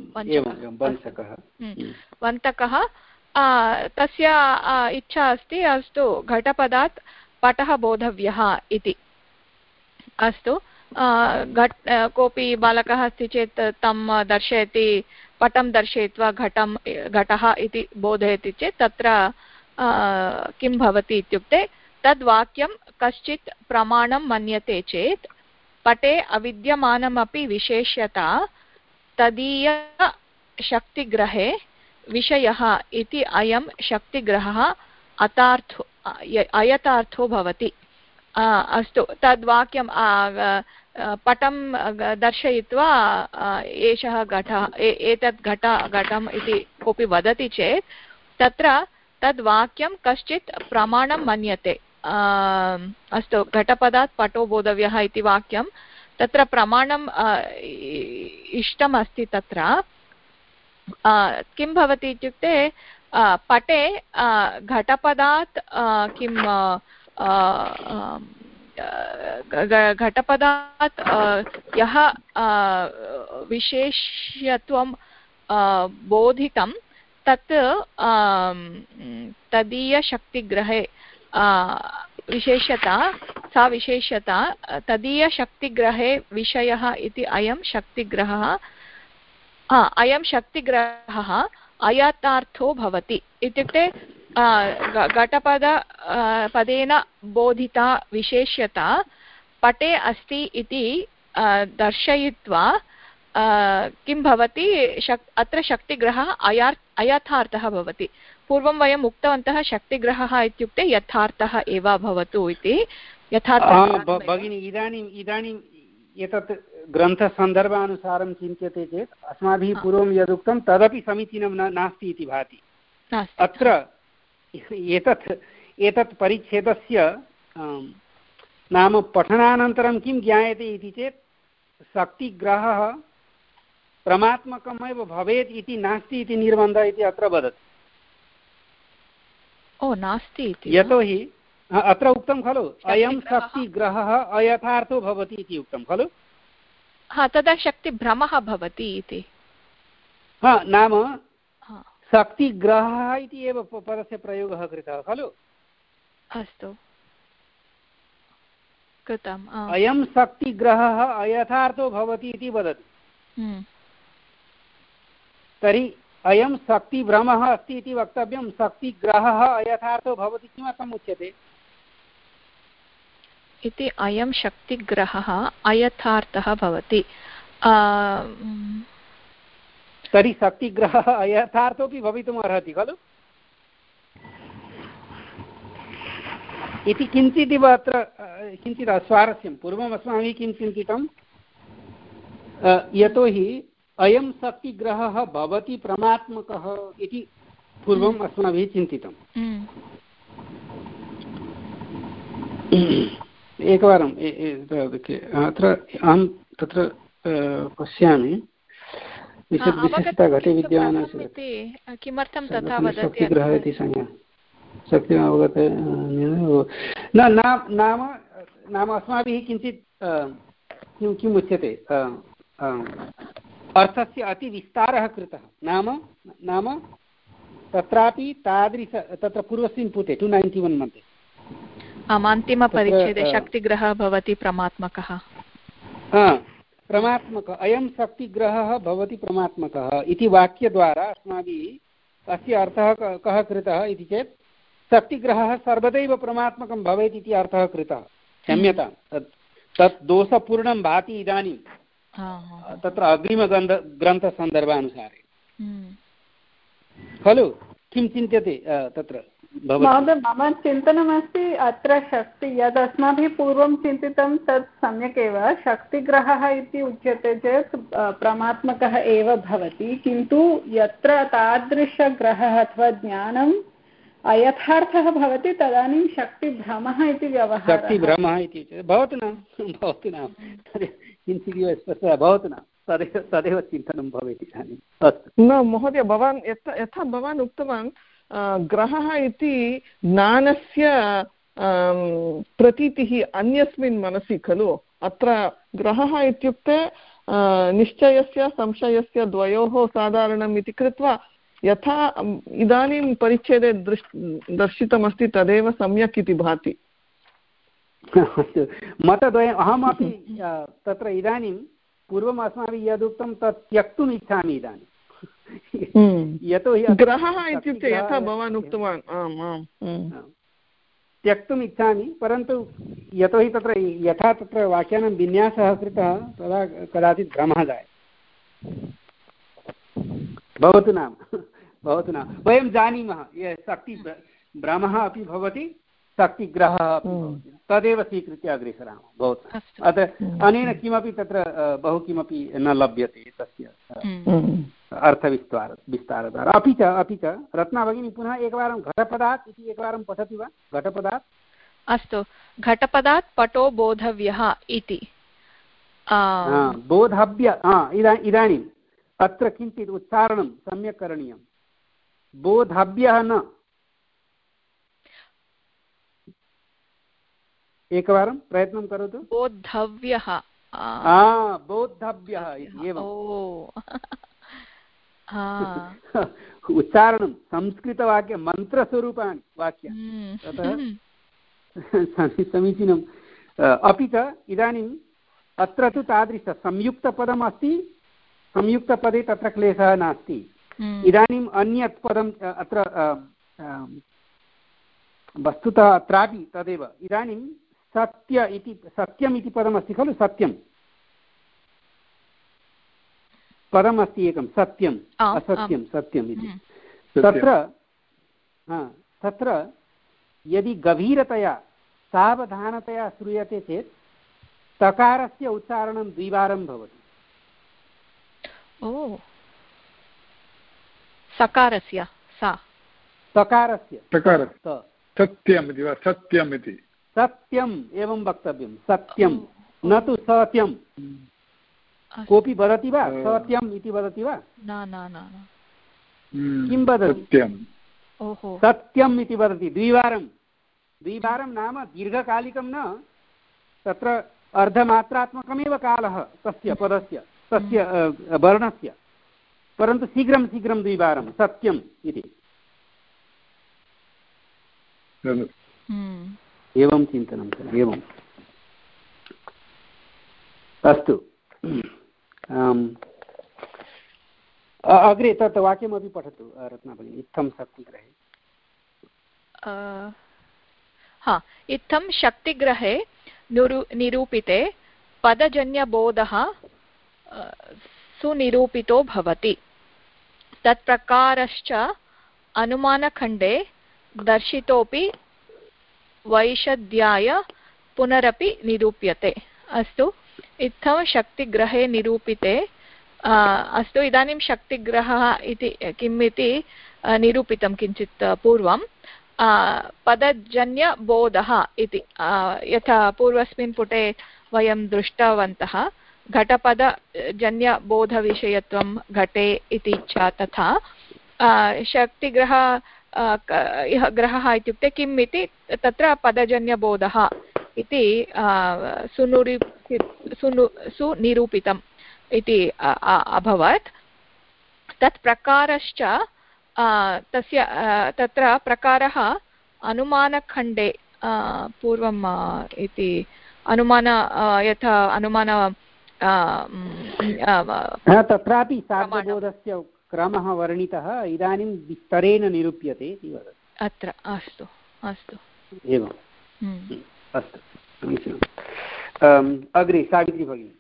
वन्तकः तस्य इच्छा अस्ति, अस्तु घटपदात् पटः बोधव्यः इति। अस्तु, घट कोऽपि बालकः अस्ति चेत् तं दर्शयति, पटं दर्शयित्वा घटं घटः इति बोधयति चेत् तत्र किं भवति इत्युक्ते तद्वाक्यं कश्चित् प्रमाणं मन्यते चेत् पटे अविद्यमानमपि विशेष्यता तदीय शक्तिग्रहे विषयः इति अयं शक्तिग्रहः अतार्थो अयथार्थो भवति। अस्तु, तद्वाक्यं पटं दर्शयित्वा एषः घटः एतत् घट घटम् इति कोऽपि वदति चेत् तत्र तद्वाक्यं कश्चित् प्रमाणं मन्यते। अस्तु, घटपदात् पटो बोधव्यः इति वाक्यं, तत्र प्रमाणम् इष्टम् अस्ति। तत्र किं भवति इत्युक्ते पटे घटपदात् किं घटपदात् यः विशेष्यत्वं बोधितं तत् तदीयशक्तिग्रहे विशेष्यता, सा विशेष्यता तदीयशक्तिग्रहे विषयः इति अयं शक्तिग्रहः अयं शक्तिग्रहः अयथार्थो भवति। इत्युक्ते घटपद पदेन बोधिता विशेष्यता पटे अस्ति इति दर्शयित्वा किं भवति, शक् अत्र शक्तिग्रहः अया अयथार्थः भवति। पूर्वं वयम् उक्तवन्तः शक्तिग्रहः इत्युक्ते यथार्थः एव भवतु इति। यथार्थः भगिनी, इदानीम् इदानीम् एतत् ग्रन्थसन्दर्भानुसारं चिन्त्यते चेत् अस्माभिः पूर्वं यदुक्तं तदपि समीचीनं न नास्ति इति भाति। अत्र एतत् एतत् परिच्छेदस्य नाम पठनानन्तरं किं ज्ञायते इति चेत् शक्तिग्रहः परमात्मकमेव भवेत् इति नास्ति इति निर्बन्धः इति अत्र वदति। ओ, नास्ति इति? यतोहि अत्र उक्तं खलु अयं शक्तिग्रहः अयथार्थो भवति इति उक्तं खलु। हा, तदा शक्तिभ्रमः भवति इति। हा, नाम शक्तिग्रहः इति एव पदस्य प्रयोगः कृतः खलु। अस्तु, कृतम्। अयं शक्तिग्रहः अयथार्थो भवति इति वदति। तर्हि अयं शक्तिभ्रमः अस्ति इति वक्तव्यं, शक्तिग्रहः अयथार्थो भवति किमर्थम् उच्यते इति। अयं शक्तिग्रहः अयथार्थः भवति, तर्हि शक्तिग्रहः अयथार्थोऽपि भवितुम् अर्हति खलु इति किञ्चिदिव अत्र किञ्चित् अस्वारस्यं। पूर्वम् अस्माभिः किं चिन्तितं, यतोहि अयं शक्तिग्रहः भवति परमात्मकः इति पूर्वम् अस्माभिः चिन्तितम्। एकवारम् अत्र अहं तत्र पश्यामि विशेषता घटे विद्यमानस्य किमर्थं तथा वदति शक्तिग्रहः इति संज्ञा शक्ति अवगते न नाम नाम अस्माभिः किञ्चित् किं किम् उच्यते अर्थस्य अतिविस्तारः कृतः। नाम नाम तत्रापि तादृश तत्र पूर्वस्मिन् पुटे टु नैन्टि वन् मध्ये अन्तिमपरिच्छेदे शक्तिग्रहः भवति परमात्मकः। परमात्मकः अयं शक्तिग्रहः भवति परमात्मकः इति वाक्यद्वारा अस्माभिः अस्य अर्थः कः कृतः इति चेत् शक्तिग्रहः सर्वदैव परमात्मकं भवेत् इति अर्थः कृतः। क्षम्यतां, तत् तत् दोषपूर्णं भाति इदानीं तत्र अग्रिमग्रन्थ ग्रन्थसन्दर्भानुसारे खलु। किं चिन्त्यते तत्र महोदय मम चिन्तनमस्ति अत्र शक्ति यद् अस्माभिः पूर्वं चिन्तितं तत् सम्यक् एव शक्तिग्रहः इति उच्यते चेत् परमात्मकः एव भवति किन्तु यत्र तादृशग्रहः अथवा ज्ञानम् अयथार्थः भवति तदानीं शक्तिभ्रमः इति व्यवहारः शक्तिभ्रमः इति उच्यते भवतु न भवतु न किञ्चिदिव स्पष्टः भवतु न तदेव तदेव चिन्तनं भवेत् इदानीम् अस्तु न महोदय भवान् यथा यथा भवान् उक्तवान् ग्रहः इति ज्ञानस्य प्रतीतिः अन्यस्मिन् मनसि खलु अत्र ग्रहः इत्युक्ते निश्चयस्य संशयस्य द्वयोः साधारणम् इति कृत्वा यथा इदानीं परिच्छेदे दृश् दर्शितमस्ति तदेव सम्यक् इति भाति मतद्वयम् अहमपि तत्र इदानीं पूर्वम् अस्माभिः यदुक्तं तत् त्यक्तुम् इच्छामि इदानीं यतोहि ग्रहः इत्युक्ते यथा भवान् उक्तवान् आम् आम् त्यक्तुम् इच्छामि परन्तु यतोहि तत्र यथा तत्र वाक्यानां विन्यासः कृतः तदा कदाचित् भ्रमः जायते भवतु नाम भवतु नाम वयं जानीमः शक्ति भ्रमः अपि भवति शक्तिग्रहः अपि भवति तदेव स्वीकृत्य अग्रे सरामः भवतु अतः अनेन किमपि तत्र बहु किमपि न लभ्यते तस्य अर्थविस्तार विस्तारद्वारा अपि च अपि च रत्ना भगिनी पुनः एकवारं घटपदात् इति एकवारं पठति वा घटपदात् अस्तु घटपदात् पटो बोधव्यः इति बोधव्य इदानीम् अत्र किञ्चित् उच्चारणं सम्यक् करणीयं बोधव्यः न एकवारं प्रयत्नं करोतु बोद्धव्यः बोद्धव्यः एवम् उच्चारणं संस्कृतवाक्य मन्त्रस्वरूपाणि वाक्यानि ततः समीचीनम् अपि च इदानीम् अत्र तु तादृश संयुक्तपदम् अस्ति संयुक्तपदे तत्र क्लेशः नास्ति इदानीम् अन्यत् पदम् अत्र वस्तुतः अत्रापि तदेव इदानीं सत्य इति सत्यम् इति पदमस्ति खलु सत्यं पदमस्ति एकं सत्यम् असत्यं सत्यम् इति तत्र तत्र यदि गभीरतया सावधानतया श्रूयते चेत् तकारस्य उच्चारणं द्विवारं भवति ओ सकारस्य सा तकारस्य सत्यम् इति वा सत्यम् इति सत्यम् एवं वक्तव्यं सत्यं न तु सत्यं कोऽपि वदति वा सत्यम् इति वदति वा न न न किं वदति सत्यम् इति वदति द्विवारं द्विवारं नाम दीर्घकालिकं न तत्र अर्धमात्रात्मकमेव कालः तस्य पदस्य तस्य वर्णस्य परन्तु शीघ्रं शीघ्रं द्विवारं सत्यम् इति एवं चिन्तनं एवम् अस्तु अग्रे तत् वाक्यमपि पठतु रत्ना भगिनी इत्थं शक्तिग्रहे हा इत्थं शक्तिग्रहे निरू निरूपिते पदजन्यबोधः सुनिरूपितो भवति तत्प्रकारश्च अनुमानखण्डे दर्शितोऽपि वैषद्याय पुनरपि निरूप्यते अस्तु इत्थं शक्तिग्रहे निरूपिते अस्तु इदानीं शक्तिग्रहः इति किम् इति निरूपितं किञ्चित् पूर्वं पदजन्यबोधः इति यथा पूर्वस्मिन् पुटे वयं दृष्टवन्तः घटपदजन्यबोधविषयत्वं घटे इति च तथा शक्तिग्रह यः ग्रहः इत्युक्ते किम् इति तत्र पदजन्यबोधः इति सुनुरि सुनु सुनिरूपितम् इति अभवत् तत् प्रकारश्च तस्य तत्र प्रकारः अनुमानखण्डे पूर्वम् इति अनुमान यथा अनुमान तत्रापि सार्वबोधस्य क्रमः वर्णितः इदानीं विस्तरेण निरूप्यते इति वदति अत्र अस्तु अस्तु एवम् अस्तु समीचीनम् अग्रे सावित्री भगिनी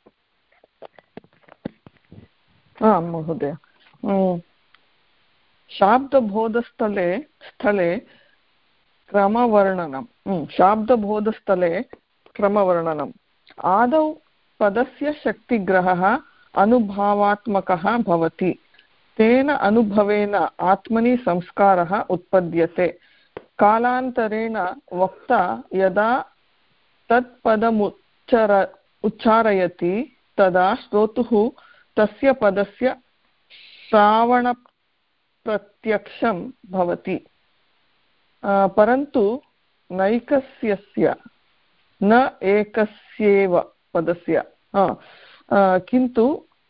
आं महोदय शाब्दबोधस्थले स्थले क्रमवर्णनं शाब्दबोधस्थले क्रमवर्णनम् आदौ पदस्य शक्तिग्रहः अनुभावात्मकः भवति तेन अनुभवेन आत्मनि संस्कारः उत्पद्यते कालान्तरेण वक्ता यदा तत्पदमुच्चर उच्चारयति तदा श्रोतुः तस्य पदस्य श्रावणप्रत्यक्षं भवति परन्तु नैकस्यस्य न एकस्येव पदस्य किन्तु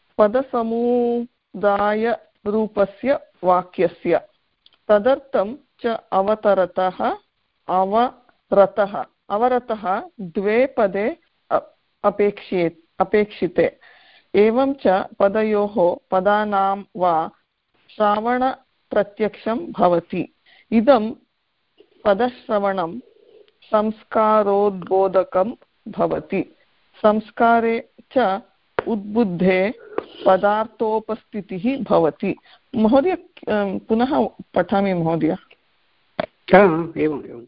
पदसमुदायरूपस्य वाक्यस्य तदर्थं च अवतरतः अवरतः अवरतः द्वे पदे अपेक्षे अपेक्षिते एवं च पदयोः पदानां वा श्रावणप्रत्यक्षं भवति इदं पदश्रवणं संस्कारोद्बोधकं भवति संस्कारे च उद्बुद्धे पदार्थोपस्थितिः भवति महोदय पुनः पठामि महोदय एवम् एवम्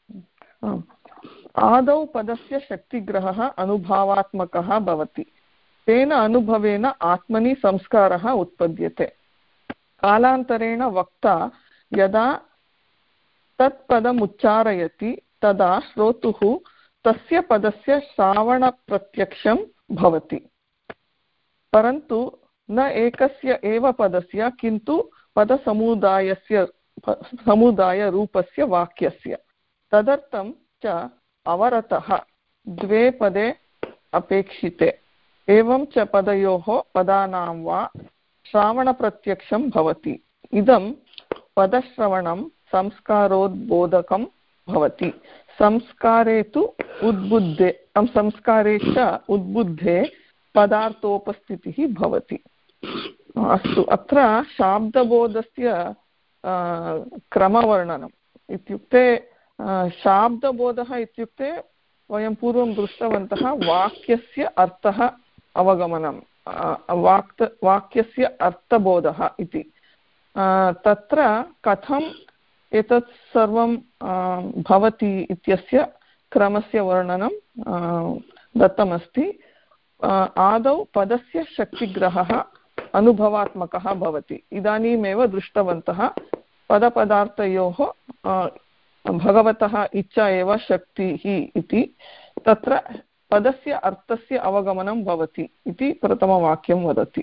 आदौ पदस्य शक्तिग्रहः अनुभावात्मकः भवति तेन अनुभवेन आत्मनि संस्कारः उत्पद्यते कालान्तरेण वक्ता यदा तत्पदम् उच्चारयति तदा श्रोतुः तस्य पदस्य श्रावणप्रत्यक्षं भवति परन्तु न एकस्य एव पदस्य किन्तु पदसमुदायस्य समुदायरूपस्य वाक्यस्य तदर्थं च अवरतः द्वे पदे अपेक्षिते एवं च पदयोः पदानां वा श्रावणप्रत्यक्षं भवति इदं पदश्रवणं संस्कारोद्बोधकं भवति संस्कारे तु उद्बुद्धे संस्कारे च उद्बुद्धे पदार्थोपस्थितिः भवति अस्तु अत्र शाब्दबोधस्य क्रमवर्णनम् इत्युक्ते शाब्दबोधः इत्युक्ते वयं पूर्वं दृष्टवन्तः वाक्यस्य अर्थः अवगमनं वाक् वाक्यस्य अर्थबोधः इति तत्र कथम् एतत् सर्वं भवति इत्यस्य क्रमस्य वर्णनं दत्तमस्ति आदौ पदस्य शक्तिग्रहः अनुभवात्मकः भवति इदानीमेव दृष्टवन्तः पदपदार्थयोः भगवतः इच्छा एव शक्तिः इति तत्र पदस्य अर्थस्य अवगमनं भवति इति प्रथमवाक्यं वदति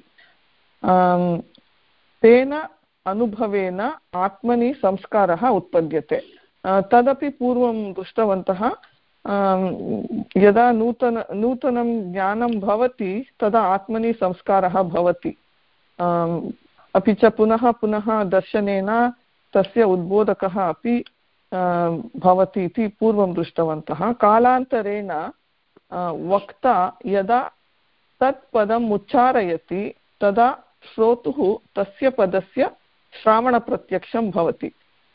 तेन अनुभवेन आत्मनि संस्कारः उत्पद्यते तदपि पूर्वं दृष्टवन्तः यदा नूतन नूतनं ज्ञानं भवति तदा आत्मनि संस्कारः भवति अपि च पुनः पुनः दर्शनेन तस्य उद्बोधकः अपि भवति इति पूर्वं दृष्टवन्तः कालान्तरेण वक्ता यदा तत् पदम् उच्चारयति तदा श्रोतुः तस्य पदस्य श्रावणप्रत्यक्षं भवति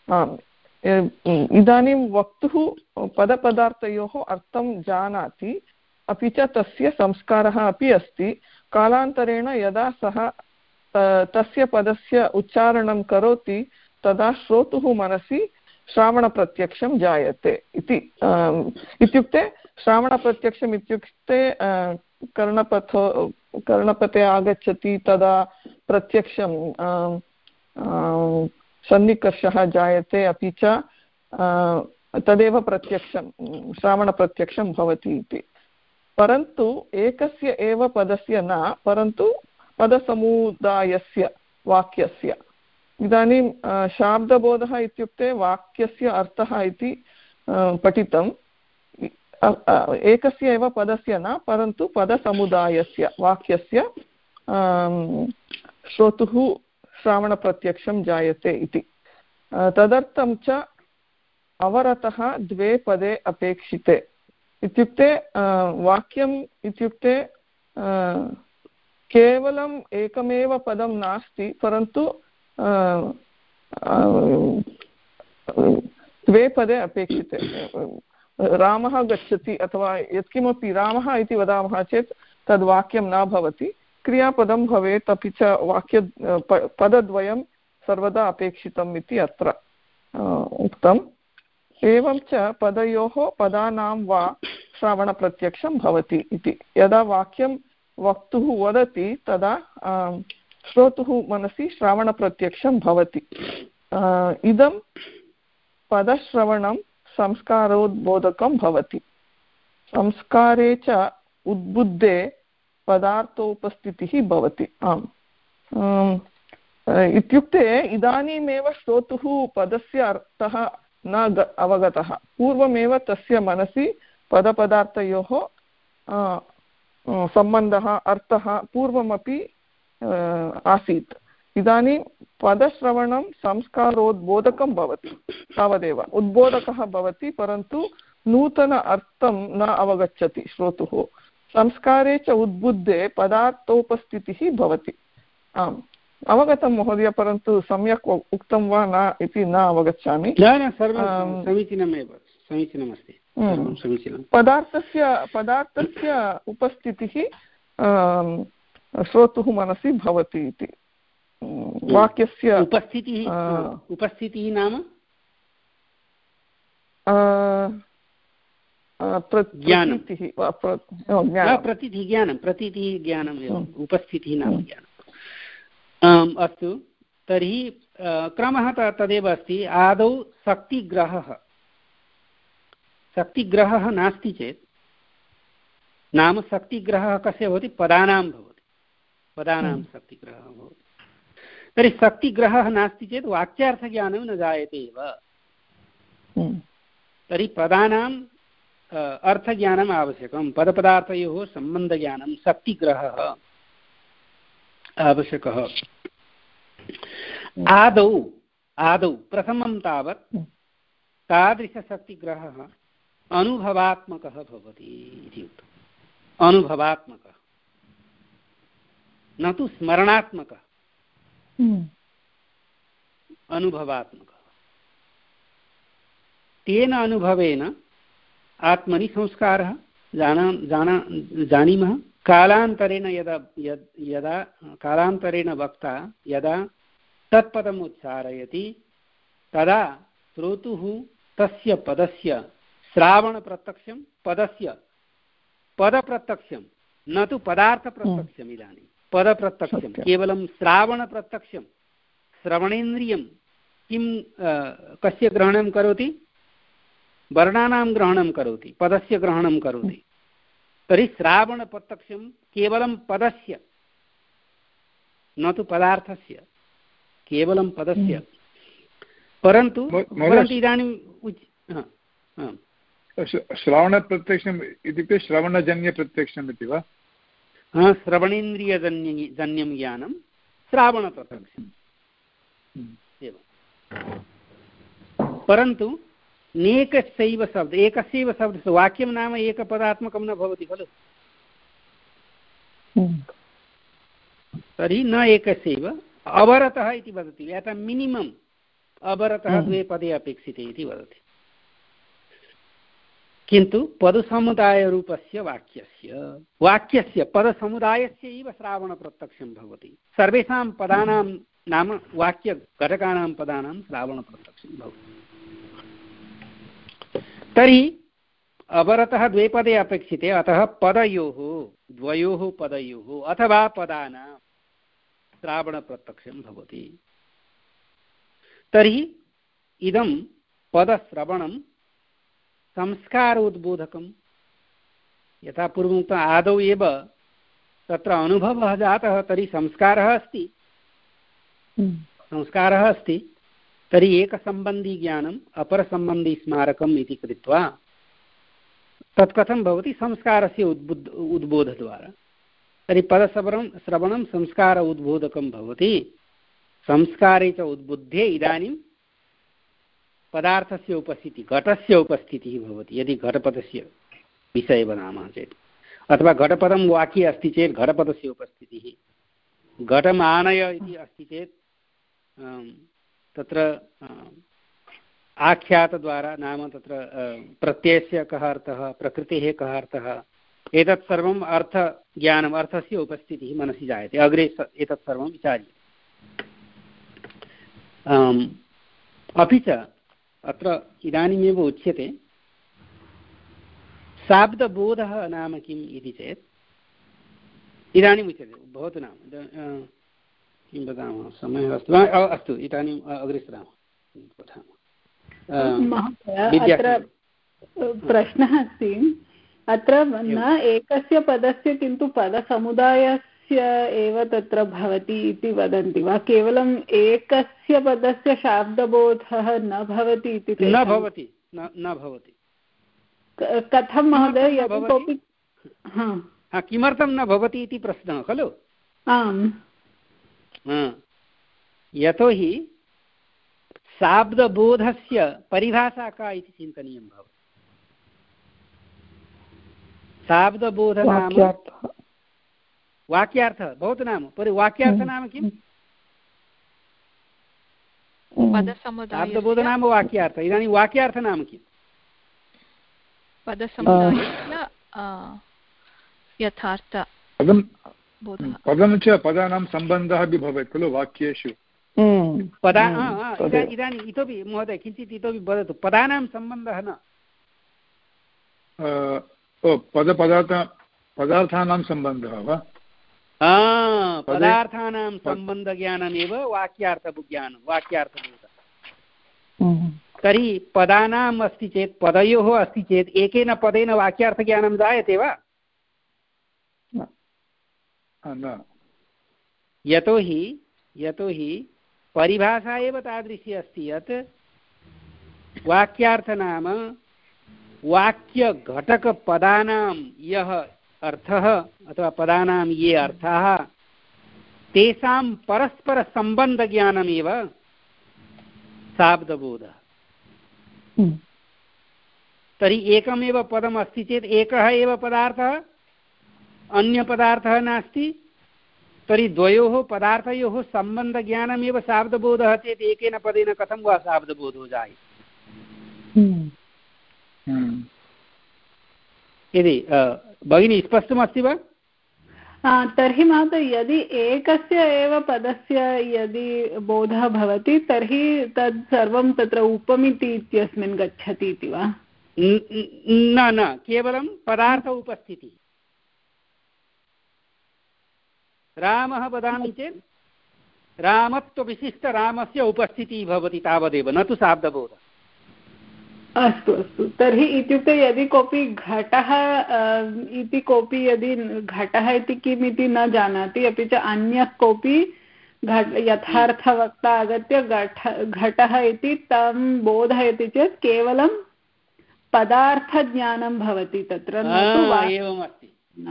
इदानीं वक्तुः पदपदार्थयोः अर्थं जानाति अपि च तस्य संस्कारः अपि अस्ति कालान्तरेण यदा सः तस्य पदस्य उच्चारणं करोति तदा श्रोतुः मनसि श्रावणप्रत्यक्षं जायते इति इत्युक्ते श्रावणप्रत्यक्षम् इत्युक्ते कर्णपथो कर्णपथे आगच्छति तदा प्रत्यक्षं सन्निकर्षः जायते अपि च तदेव प्रत्यक्षं श्रावणप्रत्यक्षं भवति इति परन्तु एकस्य एव पदस्य न परन्तु पदसमुदायस्य वाक्यस्य इदानीं शाब्दबोधः इत्युक्ते वाक्यस्य अर्थः इति पठितम् एकस्य एव पदस्य न परन्तु पदसमुदायस्य वाक्यस्य श्रोतुः श्रावणप्रत्यक्षं जायते इति तदर्थं च अवरतः द्वे पदे अपेक्षिते इत्युक्ते वाक्यम् इत्युक्ते केवलम् एकमेव पदं नास्ति परन्तु द्वे पदे अपेक्षिते रामः गच्छति अथवा यत्किमपि रामः इति वदामः चेत् तद् वाक्यं न भवति क्रियापदं भवेत् अपि च वाक्य पदद्वयं सर्वदा अपेक्षितम् इति अत्र उक्तम्। एवं च पदयोः पदानां वा श्रवणप्रत्यक्षं भवति इति। यदा वाक्यं वक्तुः वदति तदा श्रोतुः मनसि श्रवणप्रत्यक्षं भवति। इदं पदश्रवणं संस्कारोद्बोधकं भवति। संस्कारे च उद्बुद्धे पदार्थोपस्थितिः भवति। आम् इत्युक्ते इदानीमेव श्रोतुः पदस्य अर्थः न अवगतः, पूर्वमेव तस्य मनसि पदपदार्थयोः सम्बन्धः अर्थः पूर्वमपि आसीत्। इदानीं पदश्रवणं संस्कारोद्बोधकं भवति, तावदेव उद्बोधकः भवति, परन्तु नूतन अर्थं न अवगच्छति श्रोतुः। संस्कारे च उद्बुद्धे पदार्थोपस्थितिः भवति। आम् अवगतं महोदय, परन्तु सम्यक् उक्तं वा न इति न अवगच्छामि। समीचीनमेव, समीचीनमस्ति, समीचीनं। पदार्थस्य पदार्थस्य उपस्थितिः श्रोतुः मनसि भवति इति। वाक्यस्य उपस्थितिः उपस्थितिः नाम प्रतीतिः प्रतीतिः ज्ञानं प्रतीतिः ज्ञानम् उपस्थितिः नाम ज्ञानम्। अस्तु, तर्हि क्रमः तदेव अस्ति। आदौ शक्तिग्रहः शक्तिग्रहः नास्ति चेत्, नाम शक्तिग्रहः कस्य भवति? पदानां भवति, पदानां शक्तिग्रहः भवति। तर्हि शक्तिग्रहः नास्ति चेत् वाक्यार्थज्ञानं न जायते एव। तर्हि पदानाम् अर्थज्ञानम् आवश्यकं, पदपदार्थयोः सम्बन्धज्ञानं, शक्तिग्रहः आवश्यकः। आदौ आदौ प्रथमं तावत् तादृशशक्तिग्रहः अनुभवात्मकः भवति इति उक्तम्। अनुभवात्मकः, न तु स्मरणात्मकः, अनुभवात्मकः। तेन अनुभवेन आत्मनि संस्कारः जाना जाना जानीमः। कालान्तरेण यदा यदा कालान्तरेण वक्ता यदा तत्पदम् उच्चारयति तदा श्रोतुः तस्य पदस्य श्रावणप्रत्यक्षं, पदस्य पदप्रत्यक्षं, न तु पदार्थप्रत्यक्षम्। इदानीं पदप्रत्यक्षं केवलं श्रावणप्रत्यक्षं। श्रवणेन्द्रियं किं कस्य ग्रहणं करोति? वर्णानां ग्रहणं करोति, पदस्य ग्रहणं करोति। तर्हि श्रावणप्रत्यक्षं केवलं पदस्य, न तु पदार्थस्य, केवलं पदस्य। परन्तु परन्तु इदानीं श्रवणप्रत्यक्षम् इत्युक्ते श्रवणजन्यप्रत्यक्षम् इति वा? हा, श्रवणेन्द्रियजन्य जन्यं ज्ञानं श्रावणप्रत्यक्षम् एवं। परन्तु नेकस्यैव शब्द एकस्यैव शब्दस्य वाक्यं नाम एकपदात्मकं न भवति खलु। तर्हि न एकस्यैव, अवरतः इति वदति, यथा मिनिमम् अवरतः द्वे पदे अपेक्षिते इति वदति। किन्तु पदसमुदायरूपस्य वाक्यस्य वाक्यस्य पदसमुदायस्य एव श्रावणप्रत्यक्षं भवति। सर्वेषां पदानां नाम वाक्यघटकानां पदानां श्रावणप्रत्यक्षं भवति। तर्हि अवरतः द्वे पदे अपेक्षिते, अतः पदयोः द्वयोः पदयोः अथवा पदानां श्रावणप्रत्यक्षं भवति। तर्हि इदं पदश्रवणं संस्कारोद्बोधकं। यथा पूर्वमुक्तम्, आदौ एव तत्र अनुभवः जातः, तर्हि संस्कारः अस्ति संस्कारः अस्ति तर्हि एकसम्बन्धी ज्ञानम् अपरसम्बन्धी स्मारकम् इति कृत्वा तत् कथं भवति? संस्कारस्य उद्बुद्ध उद्बोधद्वारा। तर्हि पदश्रवणं श्रवणं संस्कार उद्बोधकं भवति। संस्कारे च उद्बुद्धे इदानीं पदार्थस्य उपस्थितिः, घटस्य उपस्थितिः भवति। यदि घटपदस्य विषये वदामः चेत्, अथवा घटपदं वाक्ये अस्ति चेत् घटपदस्य उपस्थितिः, घटम् आनय इति अस्ति चेत् तत्र आख्यातद्वारा, नाम तत्र प्रत्ययस्य कः अर्थः, प्रकृतेः कः अर्थः, एतत् सर्वम् अर्थज्ञानम्, अर्थस्य उपस्थितिः मनसि जायते। अग्रे एतत् सर्वं विचार्यते। अपि च अत्र इदानीमेव उच्यते शाब्दबोधः नाम किम् इति चेत् इदानीम् उच्यते भवतु नाम किं वदामः समयः अस्ति वा अस्तु इदानीम् अग्रे सरामः अत्र प्रश्नः अस्ति अत्र न एकस्य पदस्य किन्तु पदसमुदायस्य एव तत्र भवति इति वदन्ति वा केवलम् एकस्य पदस्य शाब्दबोधः न भवति इति न भवति न भवति कथं महोदय यदि कोऽपि किमर्थं न भवति इति प्रश्नः खलु आम् यतोहि शाब्दबोधस्य परिभाषा का इति चिन्तनीयं भवति शाब्दबोध नाम वाक्यार्थः भवतु नाम परि वाक्यार्थः नाम किम् शाब्दबोध नाम वाक्यार्थः इदानीं वाक्यार्थः नाम किम् पदसमुदायस्य यथार्थ पदं च पदानां सम्बन्धः अपि भवेत् खलु वाक्येषु पदा इदानीम् इतोपि महोदय किञ्चित् इतोपि वदतु पदानां सम्बन्धः न पदपदार्थ पदार्थानां सम्बन्धः वा पदार्थानां सम्बन्धज्ञानमेव वाक्यार्थज्ञानं वाक्यार्थबोधः तर्हि पदानाम् अस्ति चेत् पदयोः अस्ति चेत् एकेन पदेन वाक्यार्थज्ञानं जायते वा यतोहि यतोहि परिभाषा एव तादृशी अस्ति यत् वाक्यार्थ नाम वाक्यघटकपदानां यः अर्थः अथवा पदानां ये अर्थाः तेषां परस्परसम्बन्धज्ञानमेव शाब्दबोधः तर्हि एकमेव पदम् अस्ति चेत् एकः एव पदार्थः अन्यपदार्थः नास्ति तर्हि द्वयोः पदार्थयोः सम्बन्धज्ञानमेव शाब्दबोधः चेत् एकेन पदेन कथं वा शाब्दबोधो जायते यदि भगिनी स्पष्टमस्ति वा तर्हि महोदय यदि एकस्य एव पदस्य यदि बोधः भवति तर्हि तत् सर्वं तत्र उपमिति इत्यस्मिन् गच्छति इति वा न न केवलं पदार्थ उपस्थितिः रामः वदामि चेत् रामत्वविशिष्टरामस्य उपस्थितिः भवति तावदेव न तु शाब्दबोधः अस्तु अस्तु तर्हि इत्युक्ते यदि कोऽपि घटः इति कोऽपि यदि घटः इति किम् इति न जानाति अपि च अन्यः कोऽपि घट यथार्थवक्ता आगत्य घट घटः इति तं बोधयति चेत् केवलं पदार्थज्ञानं भवति तत्र न तु एवमस्ति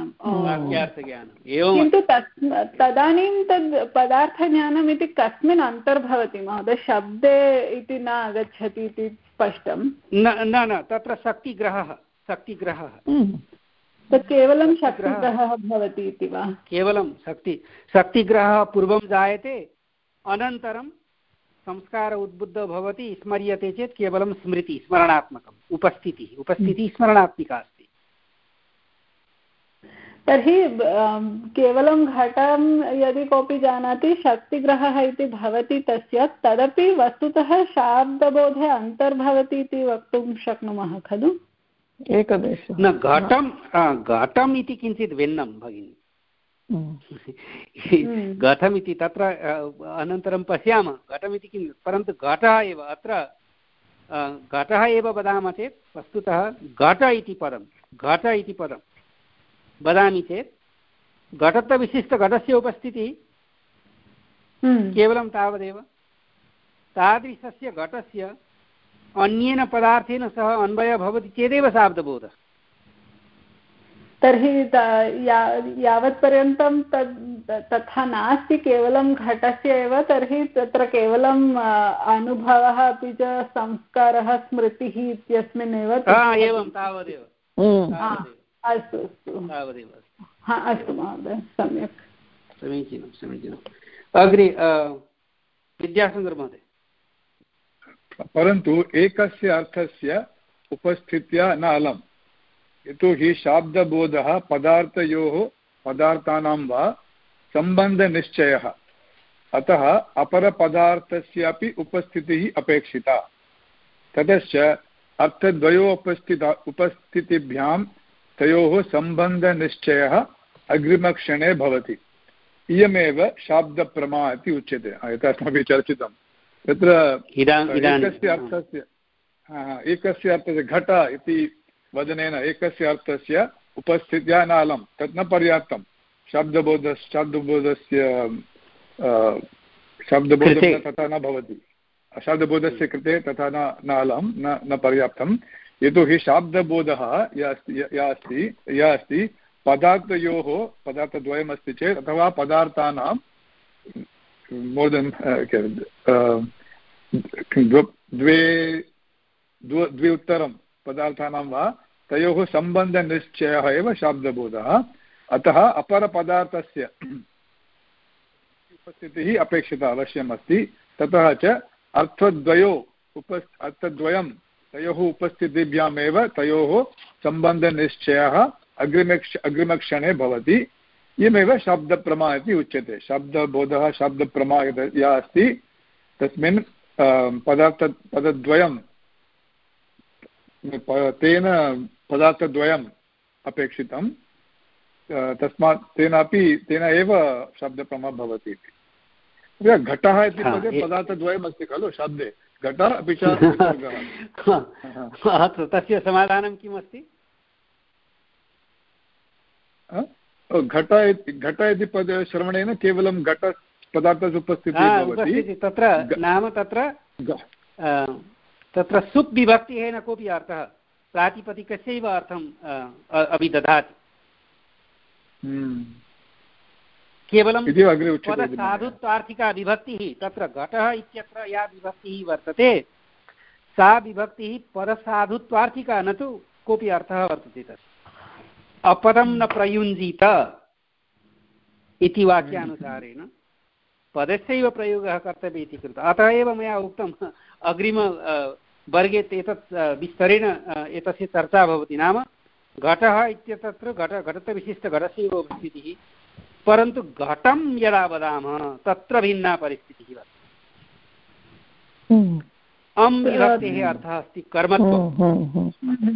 किन्तु तदानीं तद् पदार्थज्ञानम् इति कस्मिन् अन्तर्भवति महोदय शब्दे इति न आगच्छति इति स्पष्टं न न तत्र शक्तिग्रहः शक्तिग्रहः तत् केवलं शक्तिग्रहः भवति इति वा केवलं शक्ति शक्तिग्रहः पूर्वं जायते अनन्तरं संस्कार उद्बुद्धः भवति स्मर्यते चेत् केवलं स्मृति स्मरणात्मकम् उपस्थितिः उपस्थितिः स्मरणात्मिका अस्ति तर्हि केवलं घटं यदि कोऽपि जानाति शक्तिग्रहः इति भवति तस्य तदपि वस्तुतः शाब्दबोधे अन्तर्भवति इति वक्तुं शक्नुमः खलु एकदेशः न घटं घटम् इति किञ्चित् भिन्नं भगिनि घटमिति तत्र अनन्तरं पश्यामः घटमिति किं परन्तु घटः एव अत्र घटः एव वदामः चेत् वस्तुतः घट इति पदं घट इति पदं वदामि चेत् घटत्वविशिष्टघटस्य उपस्थितिः केवलं तावदेव तादृशस्य घटस्य अन्येन पदार्थेन सह अन्वयः भवति चेदेव शाब्दबोधः तर्हि यावत्पर्यन्तं तद् तथा नास्ति केवलं घटस्य एव तर्हि तत्र केवलम् अनुभवः अपि च संस्कारः स्मृतिः इत्यस्मिन्नेव एवं तावदेव अस्तु अस्तु तावदेव हा अस्तु महोदय सम्यक् समीचीनं समीचीनम् अग्रे विद्याशङ्कर महोदय परन्तु एकस्य अर्थस्य उपस्थित्या न अलम् यतोहि शाब्दबोधः पदार्थयोः पदार्थानां वा सम्बन्धनिश्चयः अतः अपरपदार्थस्यापि उपस्थितिः अपेक्षिता। ततश्च अर्थद्वयो उपस्थित उपस्थितिभ्यां तयोः सम्बन्धनिश्चयः अग्रिमक्षणे भवति। इयमेव शाब्दप्रमा इति उच्यते। यथा अस्माभिः चर्चितं तत्र एकस्य अर्थस्य एकस्य अर्थस्य घट इति वदनेन एकस्य अर्थस्य उपस्थित्या न अलं, तत् न पर्याप्तं। शब्दबोध शब्दबोधस्य शब्दबोधः तथा न भवति। शब्दबोधस्य कृते तथा न न अलं, न न पर्याप्तं। यतोहि शाब्दबोधः या अस्ति या अस्ति या अस्ति पदार्थयोः पदार्थद्वयमस्ति चेत् अथवा पदार्थानां मोर् देन् द्वे द्वि उत्तरं पदार्थानां वा तयोः सम्बन्धनिश्चयः एव शाब्दबोधः। अतः अपरपदार्थस्य उपस्थितिः अपेक्षिता अवश्यम् अस्ति। ततः च अर्थद्वयो उपस् अर्थद्वयं तयोः उपस्थितिभ्यामेव तयोः सम्बन्धनिश्चयः अग्रिमक्ष अग्रिमक्षणे भवति। इयमेव शब्दप्रमा इति उच्यते। शब्दबोधः शब्दप्रमा या अस्ति तस्मिन् पदार्थ पदद्वयं तेन पदार्थद्वयम् अपेक्षितं, तस्मात् तेनापि तेन एव शब्दप्रमा भवति। घटः इति पदे पदार्थद्वयमस्ति खलु शब्दे, घटः अपि च तस्य समाधानं किम् अस्ति? घट घट इति पद श्रवणेन केवलं घट पदार्थस्य उपस्थितिः भवति। तत्र नाम तत्र तत्र सुप् विभक्तिः न कोऽपि अर्थः, प्रातिपदिकस्यैव अर्थम् अभिदधाति। केवलं पदसाधुत्वार्थिका विभक्तिः, तत्र घटः इत्यत्र या विभक्तिः वर्तते सा विभक्तिः पदसाधुत्वार्थिका, न तु कोऽपि अर्थः वर्तते तस्य। अपदं न प्रयुञ्जीत इति वाक्यानुसारेण पदस्यैव प्रयोगः कर्तव्यः इति कृतः। अतः एव मया उक्तम् अग्रिम वर्गे एतत् विस्तरेण एतस्य चर्चा भवति। नाम घटः इत्यत्र घट घटत्वविशिष्टघटस्यैव उपस्थितिः, परन्तु घटं यदा वदामः तत्र भिन्ना परिस्थितिः वर्तते। अम् विभक्तेः अर्थः अस्ति कर्मत्वं।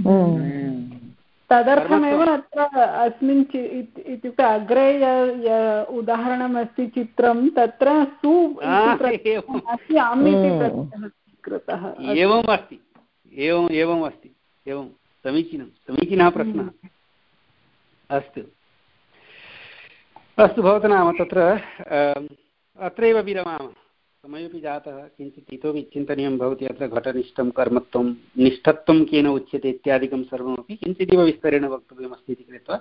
तदर्थमेव अत्र अस्मिन् इत्युक्ते अग्रे य उदाहरणमस्ति चित्रं, तत्र सु अस्ति अम् इति कृतः। एवम् अस्ति, एवम् एवम् अस्ति, एवं समीचीनं समीचीनः प्रश्नः। अस्तु अस्तु भवतु नाम तत्र अत्रैव विरमामः। समयोपि जातः, किञ्चित् इतोपि चिन्तनीयं भवति। अत्र घटनिष्ठं कर्मत्वं निष्ठत्वं केन उच्यते इत्यादिकं सर्वमपि किञ्चिदिव विस्तरेण वक्तव्यमस्ति इति कृत्वा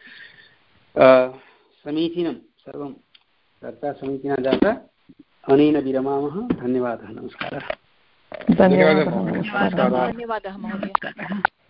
समीचीनं सर्वं चर्चा समीचीना जाता। अनेन विरमामः। धन्यवादः, नमस्कारः। धन्यवादः महोदय।